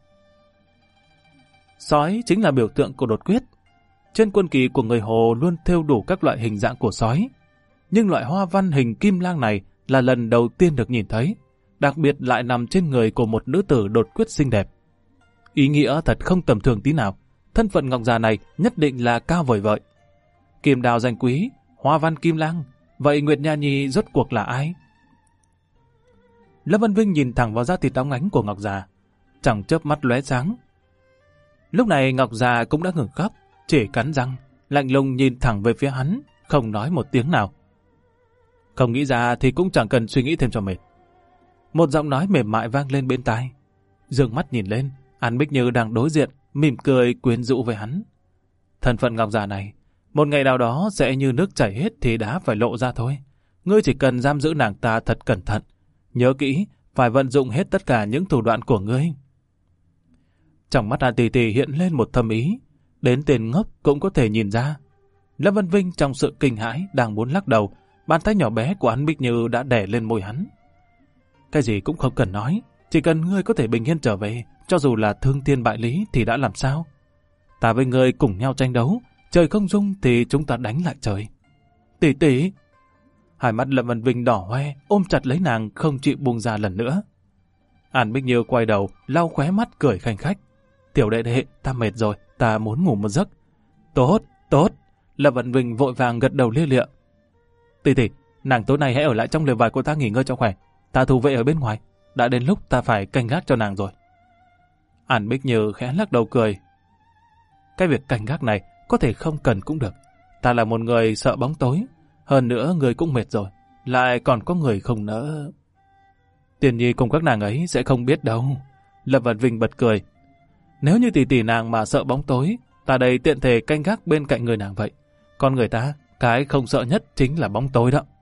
A: Sói chính là biểu tượng của đột quyết. Trên quân kỳ của người Hồ luôn thêu đủ các loại hình dạng của sói, nhưng loại hoa văn hình kim lang này là lần đầu tiên được nhìn thấy, đặc biệt lại nằm trên người của một nữ tử đột quyết xinh đẹp. Ý nghĩa thật không tầm thường tí nào. Thân phận Ngọc già này nhất định là cao vời vợi. Kim đào danh quý, hoa văn kim lang, vậy Nguyệt Nha Nhi rốt cuộc là ai? Lâm Văn Vinh nhìn thẳng vào da thịt óng ánh của Ngọc già, chẳng chớp mắt lóe sáng. Lúc này Ngọc già cũng đã ngừng khóc, chỉ cắn răng, lạnh lùng nhìn thẳng về phía hắn, không nói một tiếng nào. Không nghĩ ra thì cũng chẳng cần suy nghĩ thêm cho mệt. Một giọng nói mềm mại vang lên bên tai. Dương mắt nhìn lên, An Bích Như đang đối diện, mỉm cười quyến rũ với hắn. Thân phận Ngọc già này, một ngày nào đó sẽ như nước chảy hết thì đã phải lộ ra thôi. Ngươi chỉ cần giam giữ nàng ta thật cẩn thận. Nhớ kỹ, phải vận dụng hết tất cả những thủ đoạn của ngươi. Trong mắt An tỷ tỷ hiện lên một thâm ý, đến tên ngốc cũng có thể nhìn ra. Lâm Văn Vinh trong sự kinh hãi đang muốn lắc đầu, bàn tay nhỏ bé của An Bích Như đã đè lên môi hắn. Cái gì cũng không cần nói, chỉ cần ngươi có thể bình yên trở về, cho dù là thương thiên bại lý thì đã làm sao? Ta với ngươi cùng nhau tranh đấu, trời không dung thì chúng ta đánh lại trời. Tỷ tỷ! Hai mắt Lâm Văn Vinh đỏ hoe, ôm chặt lấy nàng không chịu buông ra lần nữa. An Bích Như quay đầu, lau khóe mắt cười khanh khách. Tiểu đệ đệ, ta mệt rồi, ta muốn ngủ một giấc. Tốt, tốt. Lâm Văn Vinh vội vàng gật đầu lia lịa. Tỷ tỷ, nàng tối nay hãy ở lại trong lều vải của ta nghỉ ngơi cho khỏe. Ta thủ vệ ở bên ngoài. Đã đến lúc ta phải canh gác cho nàng rồi. An Bích Như khẽ lắc đầu cười. Cái việc canh gác này có thể không cần cũng được. Ta là một người sợ bóng tối. Hơn nữa người cũng mệt rồi. Lại còn có người không nỡ. Tiền Nhi cùng các nàng ấy sẽ không biết đâu. Lâm Văn Vinh bật cười. Nếu như tỷ tỷ nàng mà sợ bóng tối, ta đây tiện thể canh gác bên cạnh người nàng vậy. Còn người ta, cái không sợ nhất chính là bóng tối đó.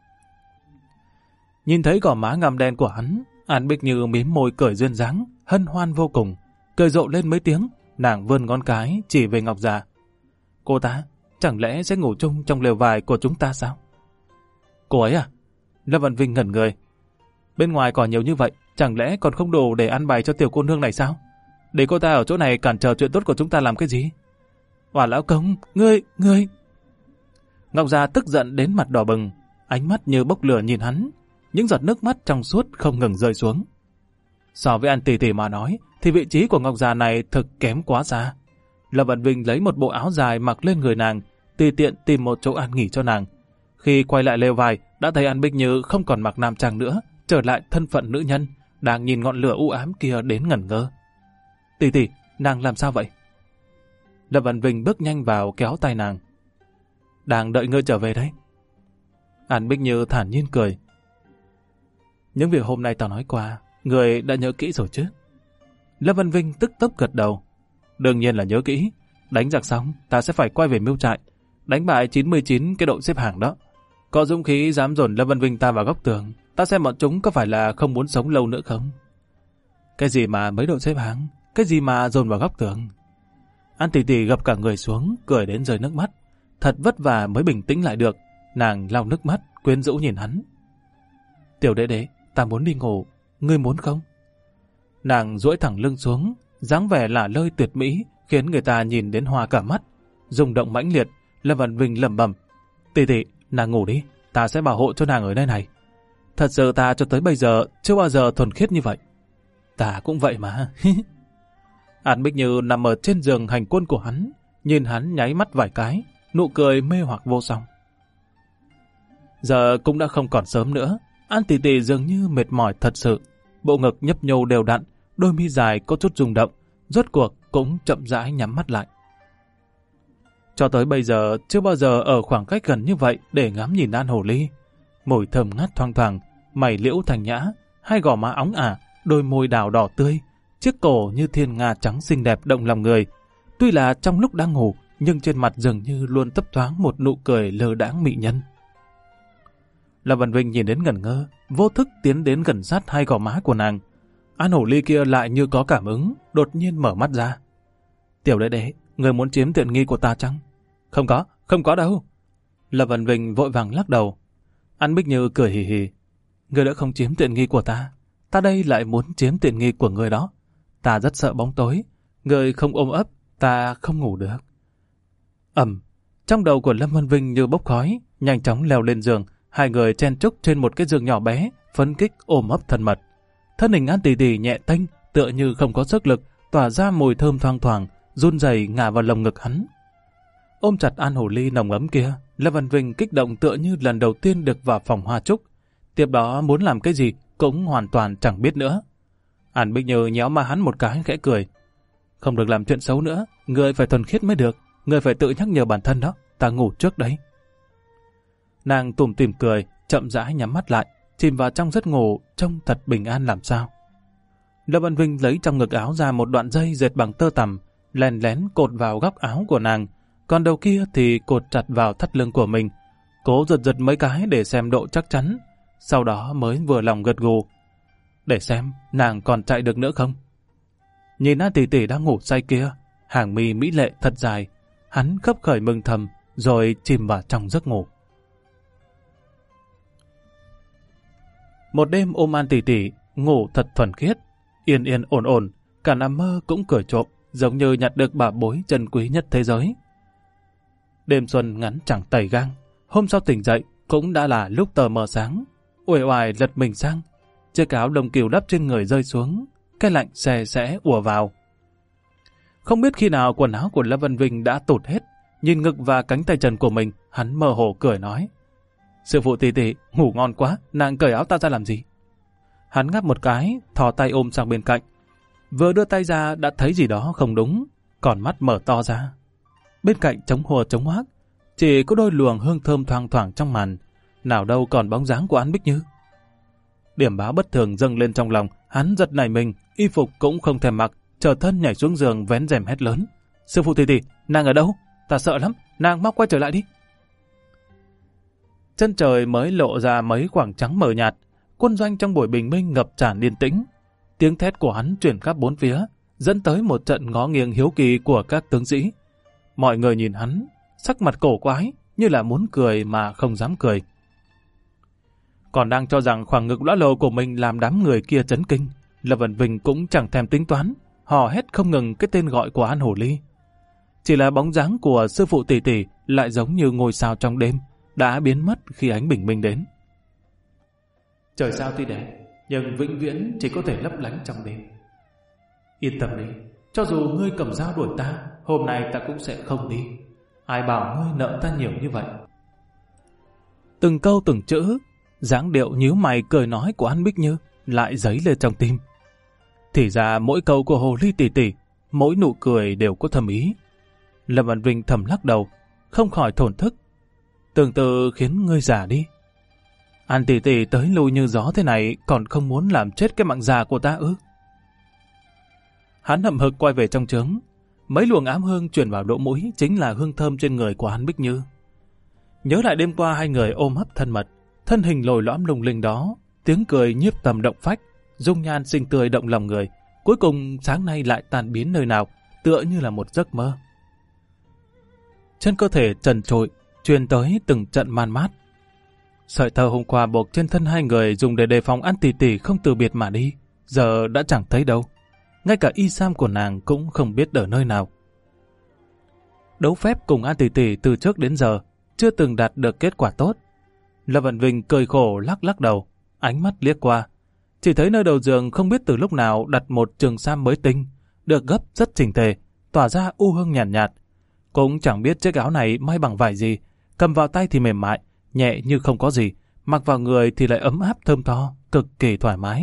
A: Nhìn thấy gò má ngăm đen của hắn, An Bích Như mím môi cười duyên dáng, hân hoan vô cùng. Cười rộ lên mấy tiếng, nàng vươn ngón cái chỉ về Ngọc Già. Cô ta, chẳng lẽ sẽ ngủ chung trong lều vải của chúng ta sao? Cô ấy à? Lâm Văn Vinh ngẩn người. Bên ngoài còn nhiều như vậy, chẳng lẽ còn không đủ để ăn bày cho tiểu cô nương này sao? Để cô ta ở chỗ này cản trở chuyện tốt của chúng ta làm cái gì? Oà lão công, ngươi... Ngọc Già tức giận đến mặt đỏ bừng, ánh mắt như bốc lửa nhìn hắn, những giọt nước mắt trong suốt không ngừng rơi xuống. So với An tỷ tỷ mà nói, thì vị trí của Ngọc Già này thực kém quá xa. Lâm Văn Vinh lấy một bộ áo dài mặc lên người nàng, tùy tiện tìm một chỗ an nghỉ cho nàng. Khi quay lại lều vải, đã thấy An Bích Như không còn mặc nam trang nữa, trở lại thân phận nữ nhân, đang nhìn ngọn lửa u ám kia đến ngẩn ngơ. Tỷ tỷ, nàng làm sao vậy? Lâm Văn Vinh bước nhanh vào kéo tay nàng. Đang đợi ngươi trở về đấy. An Bích Như thản nhiên cười. Những việc hôm nay tao nói qua, ngươi đã nhớ kỹ rồi chứ? Lâm Văn Vinh tức tốc gật đầu. Đương nhiên là nhớ kỹ. Đánh giặc xong, ta sẽ phải quay về mưu trại, đánh bại 99 cái đội xếp hàng đó. Có dũng khí dám dồn Lâm Văn Vinh ta vào góc tường, ta xem bọn chúng có phải là không muốn sống lâu nữa không? Cái gì mà mấy đội xếp hàng? Cái gì mà dồn vào góc tường? An tỷ tỷ gập cả người xuống, cười đến rơi nước mắt. Thật vất vả mới bình tĩnh lại được. Nàng lau nước mắt, quyến rũ nhìn hắn. Tiểu đệ đệ, ta muốn đi ngủ, ngươi muốn không? Nàng duỗi thẳng lưng xuống, dáng vẻ lả lơi tuyệt mỹ, khiến người ta nhìn đến hoa cả mắt. Rung động mãnh liệt, Lâm Văn Vinh lẩm bẩm. Tỷ tỷ, nàng ngủ đi, ta sẽ bảo hộ cho nàng ở nơi này. Thật sự ta cho tới bây giờ chưa bao giờ thuần khiết như vậy. Ta cũng vậy mà. An Bích Như nằm ở trên giường hành quân của hắn, nhìn hắn nháy mắt vài cái, nụ cười mê hoặc vô song. Giờ cũng đã không còn sớm nữa, An tỷ tỷ dường như mệt mỏi thật sự, bộ ngực nhấp nhô đều đặn, đôi mi dài có chút rung động, rốt cuộc cũng chậm rãi nhắm mắt lại. Cho tới bây giờ chưa bao giờ ở khoảng cách gần như vậy để ngắm nhìn An Hồ Ly. Mùi thơm ngát thoang thoảng, mày liễu thành nhã, hai gò má óng ả, đôi môi đào đỏ tươi, chiếc cổ như thiên nga trắng xinh đẹp động lòng người. Tuy là trong lúc đang ngủ, nhưng trên mặt dường như luôn thấp thoáng một nụ cười lơ đãng mị nhân. Lâm Văn Vinh nhìn đến ngẩn ngơ, vô thức tiến đến gần sát hai gò má của nàng. An Hổ Ly kia lại như có cảm ứng, đột nhiên mở mắt ra. Tiểu đệ đệ, người muốn chiếm tiện nghi của ta chăng? Không có đâu. Lâm Văn Vinh vội vàng lắc đầu. An Bích Như cười hì hì. Người đã không chiếm tiện nghi của ta, ta đây lại muốn chiếm tiện nghi của người đó. Ta rất sợ bóng tối, người không ôm ấp, ta không ngủ được. Trong đầu của Lâm Văn Vinh như bốc khói, nhanh chóng leo lên giường, hai người chen chúc trên một cái giường nhỏ bé, phấn khích ôm ấp thân mật. Thân hình An tỷ tỷ nhẹ tênh, tựa như không có sức lực, tỏa ra mùi thơm thoang thoảng, run rẩy ngả vào lồng ngực hắn. Ôm chặt An Hồ Ly nồng ấm kia, Lâm Văn Vinh kích động tựa như lần đầu tiên được vào phòng hoa trúc. Tiếp đó muốn làm cái gì cũng hoàn toàn chẳng biết nữa. An Bích Như nhéo má hắn một cái khẽ cười. Không được làm chuyện xấu nữa, người phải thuần khiết mới được, người phải tự nhắc nhở bản thân đó, ta ngủ trước đấy. Nàng tủm tỉm cười, chậm rãi nhắm mắt lại, chìm vào trong giấc ngủ, trông thật bình an làm sao. Lâm Văn Vinh lấy trong ngực áo ra một đoạn dây dệt bằng tơ tằm, lén lén cột vào góc áo của nàng, còn đầu kia thì cột chặt vào thắt lưng của mình, cố giật mấy cái để xem độ chắc chắn, sau đó mới vừa lòng gật gù. Để xem nàng còn chạy được nữa không. Nhìn An tỷ tỷ đang ngủ say kia, hàng mi mỹ lệ thật dài, hắn khấp khởi mừng thầm, rồi chìm vào trong giấc ngủ. Một đêm ôm An tỷ tỷ, ngủ thật thuần khiết, yên yên ổn ổn, cả nằm mơ cũng cười trộm, giống như nhặt được bảo bối chân quý nhất thế giới. Đêm xuân ngắn chẳng tẩy gang, hôm sau tỉnh dậy cũng đã là lúc tờ mờ sáng, uể oải lật mình sang, chiếc áo đồng cừu đắp trên người rơi xuống, cái lạnh xè xẽ ùa vào. Không biết khi nào quần áo của Lâm Vân Vinh đã tụt hết, nhìn ngực và cánh tay trần của mình, hắn mơ hồ cười nói: Sư phụ tỷ tỷ, ngủ ngon quá, nàng cởi áo ta ra làm gì? Hắn ngáp một cái, thò tay ôm sang bên cạnh. Vừa đưa tay ra đã thấy gì đó không đúng, còn mắt mở to ra. Bên cạnh trống hùa trống hoác, chỉ có đôi luồng hương thơm thoang thoảng trong màn, nào đâu còn bóng dáng của An Bích Như. Điểm báo bất thường dâng lên trong lòng, hắn giật nảy mình, y phục cũng không thèm mặc, trở thân nhảy xuống giường vén rèm hét lớn: Sư phụ tỷ tỷ, nàng ở đâu? Ta sợ lắm, nàng mau quay trở lại đi. Chân trời mới lộ ra mấy khoảng trắng mờ nhạt, quân doanh trong buổi bình minh ngập tràn yên tĩnh. Tiếng thét của hắn truyền khắp bốn phía, dẫn tới một trận ngó nghiêng hiếu kỳ của các tướng sĩ. Mọi người nhìn hắn, sắc mặt cổ quái, như là muốn cười mà không dám cười. Còn đang cho rằng khoảng ngực lõa lồ của mình làm đám người kia chấn kinh, Lâm Vân Vinh cũng chẳng thèm tính toán, hò hét không ngừng cái tên gọi của An Hổ Ly. Chỉ là bóng dáng của sư phụ tỷ tỷ lại giống như ngôi sao trong đêm, đã biến mất khi ánh bình minh đến. Trời sao tuy đẹp, nhưng vĩnh viễn chỉ có thể lấp lánh trong đêm. Yên tâm đi, cho dù ngươi cầm dao đuổi ta, hôm nay ta cũng sẽ không đi. Ai bảo ngươi nợ ta nhiều như vậy? Từng câu từng chữ, dáng điệu nhíu mày cười nói của An Bích Như lại dấy lên trong tim. Thì ra mỗi câu của Hồ Ly tỷ tỷ, mỗi nụ cười đều có thâm ý. Lâm Văn Vinh thầm lắc đầu, không khỏi thổn thức. Tương tự khiến ngươi già đi. An tỷ tỷ tới lui như gió thế này còn không muốn làm chết cái mạng già của ta ư? Hắn hậm hực quay về trong trướng. Mấy luồng ám hương truyền vào lỗ mũi chính là hương thơm trên người của An Bích Như. Nhớ lại đêm qua hai người ôm hấp thân mật, thân hình lồi lõm lung linh đó, tiếng cười nhiếp tầm động phách, dung nhan xinh tươi động lòng người, cuối cùng sáng nay lại tan biến nơi nào, tựa như là một giấc mơ. Trên cơ thể trần trụi truyền tới từng trận man mát. Sợi tơ hôm qua buộc trên thân hai người dùng để đề phòng An tỷ tỷ không từ biệt mà đi, giờ đã chẳng thấy đâu. Ngay cả y sam của nàng cũng không biết ở nơi nào. Đấu phép cùng An tỷ tỷ từ trước đến giờ chưa từng đạt được kết quả tốt. Lâm Văn Vinh cười khổ lắc lắc đầu, ánh mắt liếc qua, chỉ thấy nơi đầu giường không biết từ lúc nào đặt một trường sam mới tinh, được gấp rất chỉnh tề, tỏa ra u hương nhàn nhạt. Cũng chẳng biết chiếc áo này may bằng vải gì, cầm vào tay thì mềm mại, nhẹ như không có gì, mặc vào người thì lại ấm áp thơm tho, cực kỳ thoải mái.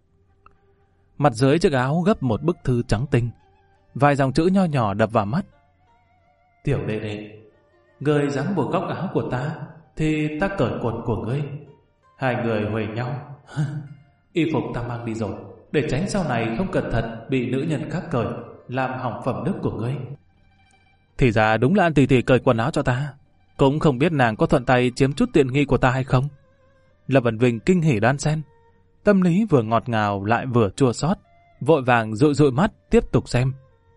A: Mặt dưới chiếc áo gấp một bức thư trắng tinh, vài dòng chữ nho nhỏ đập vào mắt. Tiểu đệ đệ, ngươi dám buộc góc áo của ta, thì ta cởi quần của ngươi. Hai người huề nhau. Y phục ta mang đi rồi, để tránh sau này không cẩn thận bị nữ nhân khác cởi, làm hỏng phẩm đức của ngươi. Thì ra đúng là An tỷ tỷ cởi quần áo cho ta, cũng không biết nàng có thuận tay chiếm chút tiện nghi của ta hay không. Lâm Văn Vinh kinh hỉ đan xen, tâm lý vừa ngọt ngào lại vừa chua xót, vội vàng dụi dụi mắt tiếp tục xem.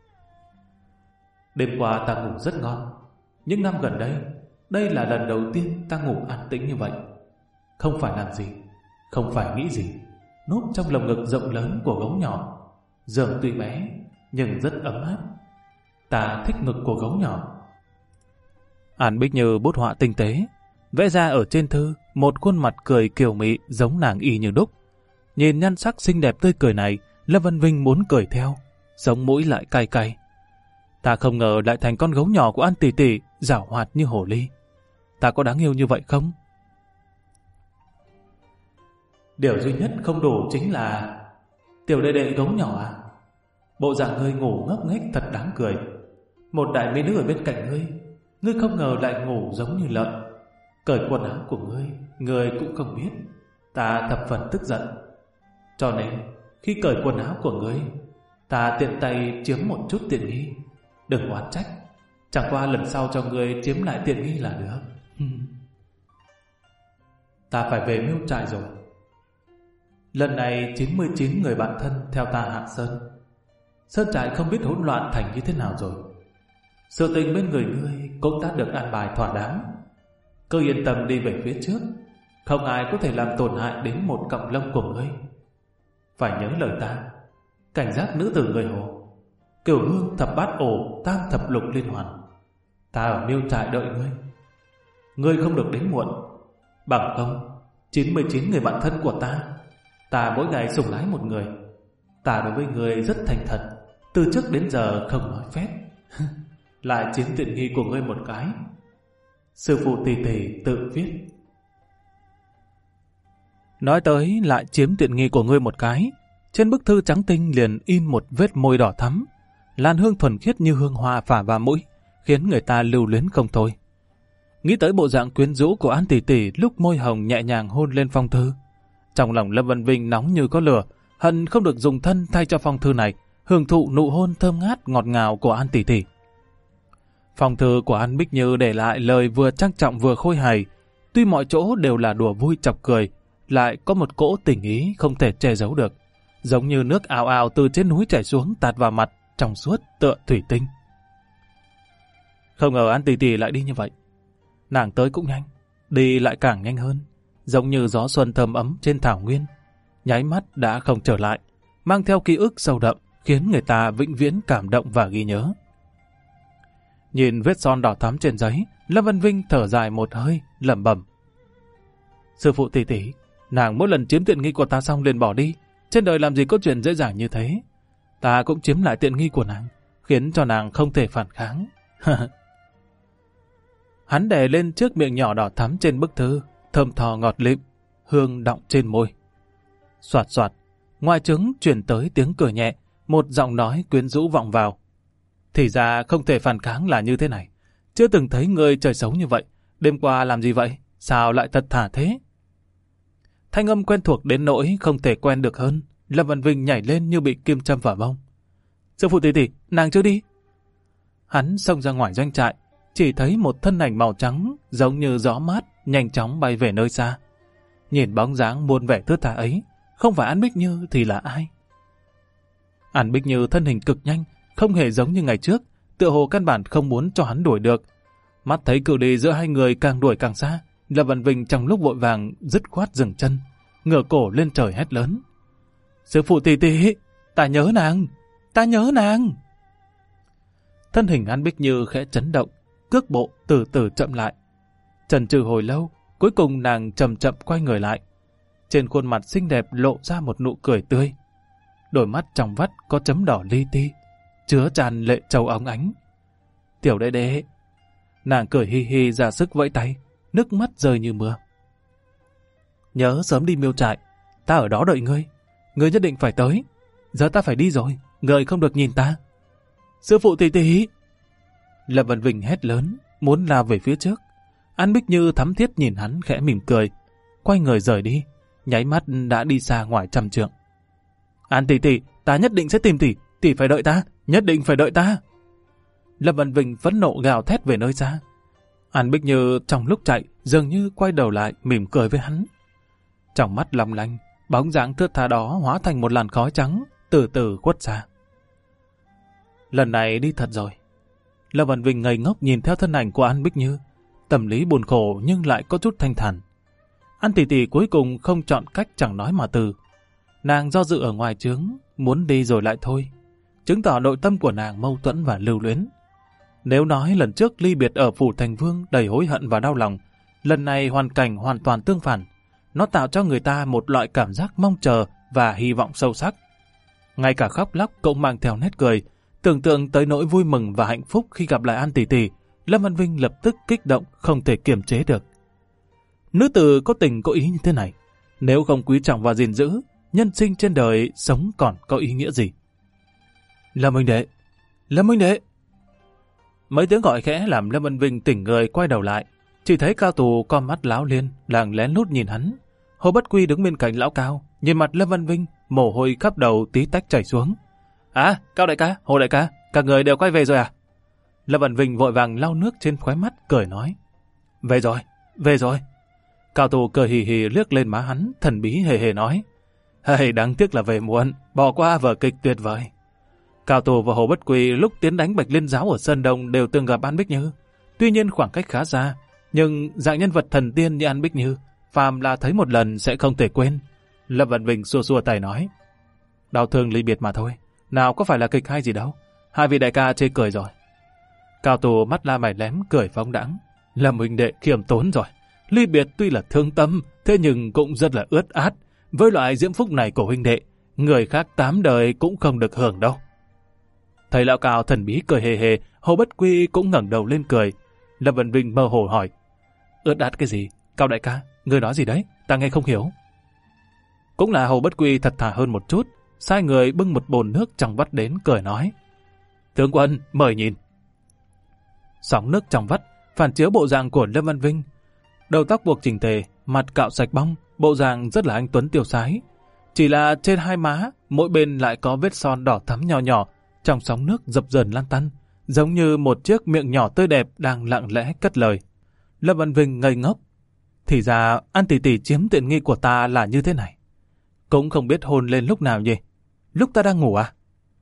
A: Đêm qua ta ngủ rất ngon, những năm gần đây, đây là lần đầu tiên ta ngủ an tĩnh như vậy. Không phải làm gì, không phải nghĩ gì, núp trong lồng ngực rộng lớn của gấu nhỏ. Giường tuy bé nhưng rất ấm áp. Ta thích ngực của gấu nhỏ. An Bích Như bút họa tinh tế, vẽ ra ở trên thư một khuôn mặt cười kiều mị giống nàng y như đúc. Nhìn nhan sắc xinh đẹp tươi cười này, Lâm Văn Vinh muốn cười theo, sống mũi lại cay cay. Ta không ngờ lại thành con gấu nhỏ của An tỷ tỷ, giảo hoạt như hồ ly. Ta có đáng yêu như vậy không? Điều duy nhất không đủ chính là tiểu đệ đệ gấu nhỏ à, bộ dạng ngươi ngủ ngốc nghếch thật đáng cười. Một đại mỹ nữ ở bên cạnh ngươi, ngươi không ngờ lại ngủ giống như lợn. Cởi quần áo của ngươi cũng không biết. Ta thập phần tức giận. Cho nên khi cởi quần áo của ngươi, ta tiện tay chiếm một chút tiện nghi. Đừng oán trách, chẳng qua lần sau cho ngươi chiếm lại tiện nghi là được. Ta phải về Miêu Trại rồi. Lần này 99 người bạn thân theo ta hạ sơn. Sơn trại không biết hỗn loạn thành như thế nào rồi. Sự tình bên người ngươi cũng đã được an bài thỏa đáng. Cứ yên tâm đi về phía trước, không ai có thể làm tổn hại đến một cọng lông của ngươi. Phải nhớ lời ta, cảnh giác nữ tử người Hồ, cửu hương thập bát ổ, tam thập lục liên hoàn. Ta ở Miêu Trại đợi ngươi. Ngươi không được đến muộn, bằng không 99 người bạn thân của ta mỗi ngày sủng ái một người. Ta đối với ngươi rất thành thật, Từ trước đến giờ không nói phép. Lại chiếm tiện nghi của ngươi một cái. Sư phụ tỉ tỉ tự viết. Nói tới lại chiếm tiện nghi của ngươi một cái, trên bức thư trắng tinh liền in một vết môi đỏ thắm, làn hương thuần khiết như hương hoa phả vào mũi, khiến người ta lưu luyến không thôi. Nghĩ tới bộ dạng quyến rũ của An tỷ tỷ lúc môi hồng nhẹ nhàng hôn lên phong thư, trong lòng Lâm Vân Vinh nóng như có lửa, hận không được dùng thân thay cho phong thư này, hưởng thụ nụ hôn thơm ngát ngọt ngào của An tỷ tỷ. Phong thư của An Bích Như để lại lời vừa trang trọng vừa khôi hài, tuy mọi chỗ đều là đùa vui chọc cười, lại có một cỗ tình ý không thể che giấu được, giống như nước ào ào từ trên núi chảy xuống tạt vào mặt, trong suốt tựa thủy tinh. Không ngờ An tỷ tỷ lại đi như vậy. Nàng tới cũng nhanh, đi lại càng nhanh hơn, giống như gió xuân thơm ấm trên thảo nguyên, nháy mắt đã không trở lại, mang theo ký ức sâu đậm, khiến người ta vĩnh viễn cảm động và ghi nhớ. Nhìn vết son đỏ thắm trên giấy, Lâm Vân Vinh thở dài một hơi, lẩm bẩm: Sư phụ tỷ tỷ, nàng mỗi lần chiếm tiện nghi của ta xong liền bỏ đi, trên đời làm gì có chuyện dễ dàng như thế. Ta cũng chiếm lại tiện nghi của nàng, khiến cho nàng không thể phản kháng. Hắn đè lên chiếc miệng nhỏ đỏ thắm trên bức thư, thơm tho ngọt lịm, hương đọng trên môi. Soạt soạt, ngoài trứng truyền tới tiếng cười nhẹ, một giọng nói quyến rũ vọng vào. Thì ra không thể phản kháng là như thế này. Chưa từng thấy người trời xấu như vậy. Đêm qua làm gì vậy? Sao lại thật thà thế? Thanh âm quen thuộc đến nỗi không thể quen được hơn. Lâm Văn Vinh nhảy lên như bị kim châm vào mông. Sư phụ tỷ tỷ, nàng chưa đi. Hắn xông ra ngoài doanh trại, chỉ thấy một thân ảnh màu trắng giống như gió mát nhanh chóng bay về nơi xa. Nhìn bóng dáng muôn vẻ thướt tha ấy, không phải An Bích Như thì là ai? An Bích Như thân hình cực nhanh, không hề giống như ngày trước, tựa hồ căn bản không muốn cho hắn đuổi được. Mắt thấy cự ly giữa hai người càng đuổi càng xa, Lâm Văn Vinh trong lúc vội vàng dứt khoát dừng chân, ngửa cổ lên trời hét lớn. Sư phụ tỷ tỷ, ta nhớ nàng, ta nhớ nàng. Thân hình An Bích Như khẽ chấn động, cước bộ từ từ chậm lại. Chần chừ hồi lâu, cuối cùng nàng chậm chậm quay người lại. Trên khuôn mặt xinh đẹp lộ ra một nụ cười tươi. Đôi mắt trong vắt có chấm đỏ li ti, chứa tràn lệ trầu óng ánh. Tiểu đệ đệ. Nàng cười hi hi ra sức vẫy tay, nước mắt rơi như mưa. Nhớ sớm đi miêu trại, ta ở đó đợi ngươi. Ngươi nhất định phải tới. Giờ ta phải đi rồi, ngươi không được nhìn ta. Sư phụ tỷ tỷ. Lâm Văn Vinh hét lớn, muốn lao về phía trước. An Bích Như thắm thiết nhìn hắn khẽ mỉm cười, quay người rời đi, nháy mắt đã đi xa ngoài trăm trượng. An tỷ tỷ, ta nhất định sẽ tìm tỷ, tỷ phải đợi ta, nhất định phải đợi ta. Lâm Văn Vinh phẫn nộ gào thét về nơi xa. An Bích Như trong lúc chạy dường như quay đầu lại mỉm cười với hắn. Trong mắt long lanh, bóng dáng thướt tha đó hóa thành một làn khói trắng, từ từ khuất xa. Lần này đi thật rồi. Lâm Văn Vinh ngây ngốc nhìn theo thân ảnh của An Bích Như, tâm lý buồn khổ nhưng lại có chút thanh thản. An tỷ tỷ cuối cùng không chọn cách chẳng nói mà từ. Nàng do dự ở ngoài trướng, muốn đi rồi lại thôi, chứng tỏ nội tâm của nàng mâu thuẫn và lưu luyến. Nếu nói lần trước ly biệt ở Phủ Thành Vương đầy hối hận và đau lòng, lần này hoàn cảnh hoàn toàn tương phản. Nó tạo cho người ta một loại cảm giác mong chờ và hy vọng sâu sắc. Ngay cả khóc lóc cũng mang theo nét cười, tưởng tượng tới nỗi vui mừng và hạnh phúc khi gặp lại An tỷ tỷ, Lâm Văn Vinh lập tức kích động không thể kiềm chế được. Nữ tử có tình có ý như thế này, nếu không quý trọng và gìn giữ, nhân sinh trên đời sống còn có ý nghĩa gì? Lâm huynh đệ, Lâm huynh đệ. Mấy tiếng gọi khẽ làm Lâm Văn Vinh tỉnh người quay đầu lại, chỉ thấy Cao Tù con mắt láo liên, đang lén lút nhìn hắn. Hồ Bất Quy đứng bên cạnh lão Cao, nhìn mặt Lâm Văn Vinh, mồ hôi khắp đầu tí tách chảy xuống. À, Cao đại ca, Hồ đại ca, các người đều quay về rồi à? Lâm Văn Vinh vội vàng lau nước trên khóe mắt, cười nói. Về rồi, về rồi. Cao Tù cười hì hì liếc lên má hắn, thần bí hề hề nói. Hay đáng tiếc là về muộn, bỏ qua vở kịch tuyệt vời. Cao Tù và Hồ Bất Quy lúc tiến đánh Bạch Liên Giáo ở Sơn Đông đều từng gặp An Bích Như. Tuy nhiên khoảng cách khá xa, nhưng dạng nhân vật thần tiên như An Bích Như, phàm là thấy một lần sẽ không thể quên. Lâm Văn Vinh xua xua tay nói. Đau thương ly biệt mà thôi, nào có phải là kịch hay gì đâu. Hai vị đại ca chê cười rồi. Cao Tù mắt la mày lém cười phóng đãng. Lâm huynh đệ khiêm tốn rồi. Ly biệt tuy là thương tâm, thế nhưng cũng rất là ướt át. Với loại diễm phúc này của huynh đệ, người khác 8 đời cũng không được hưởng đâu. Thấy lão Cao thần bí cười hề hề, Hồ Bất Quy cũng ngẩng đầu lên cười. Lâm Vân Vinh mơ hồ hỏi, ướt át cái gì? Cao đại ca, ngươi nói gì đấy? Ta nghe không hiểu. Cũng là Hồ Bất Quy thật thà hơn một chút, sai người bưng một bồn nước trong vắt đến cười nói, tướng quân, mời nhìn. Sóng nước trong vắt phản chiếu bộ dạng của Lâm Văn Vinh. Đầu tóc buộc chỉnh tề, mặt cạo sạch bong, bộ dạng rất là anh tuấn tiêu sái. Chỉ là trên hai má, mỗi bên lại có vết son đỏ thắm nhỏ nhỏ, trong sóng nước dập dờn lan tăn, giống như một chiếc miệng nhỏ tươi đẹp đang lặng lẽ cất lời. Lâm Văn Vinh ngây ngốc. Thì ra, An tỷ tỷ chiếm tiện nghi của ta là như thế này. Cũng không biết hôn lên lúc nào nhỉ? Lúc ta đang ngủ à?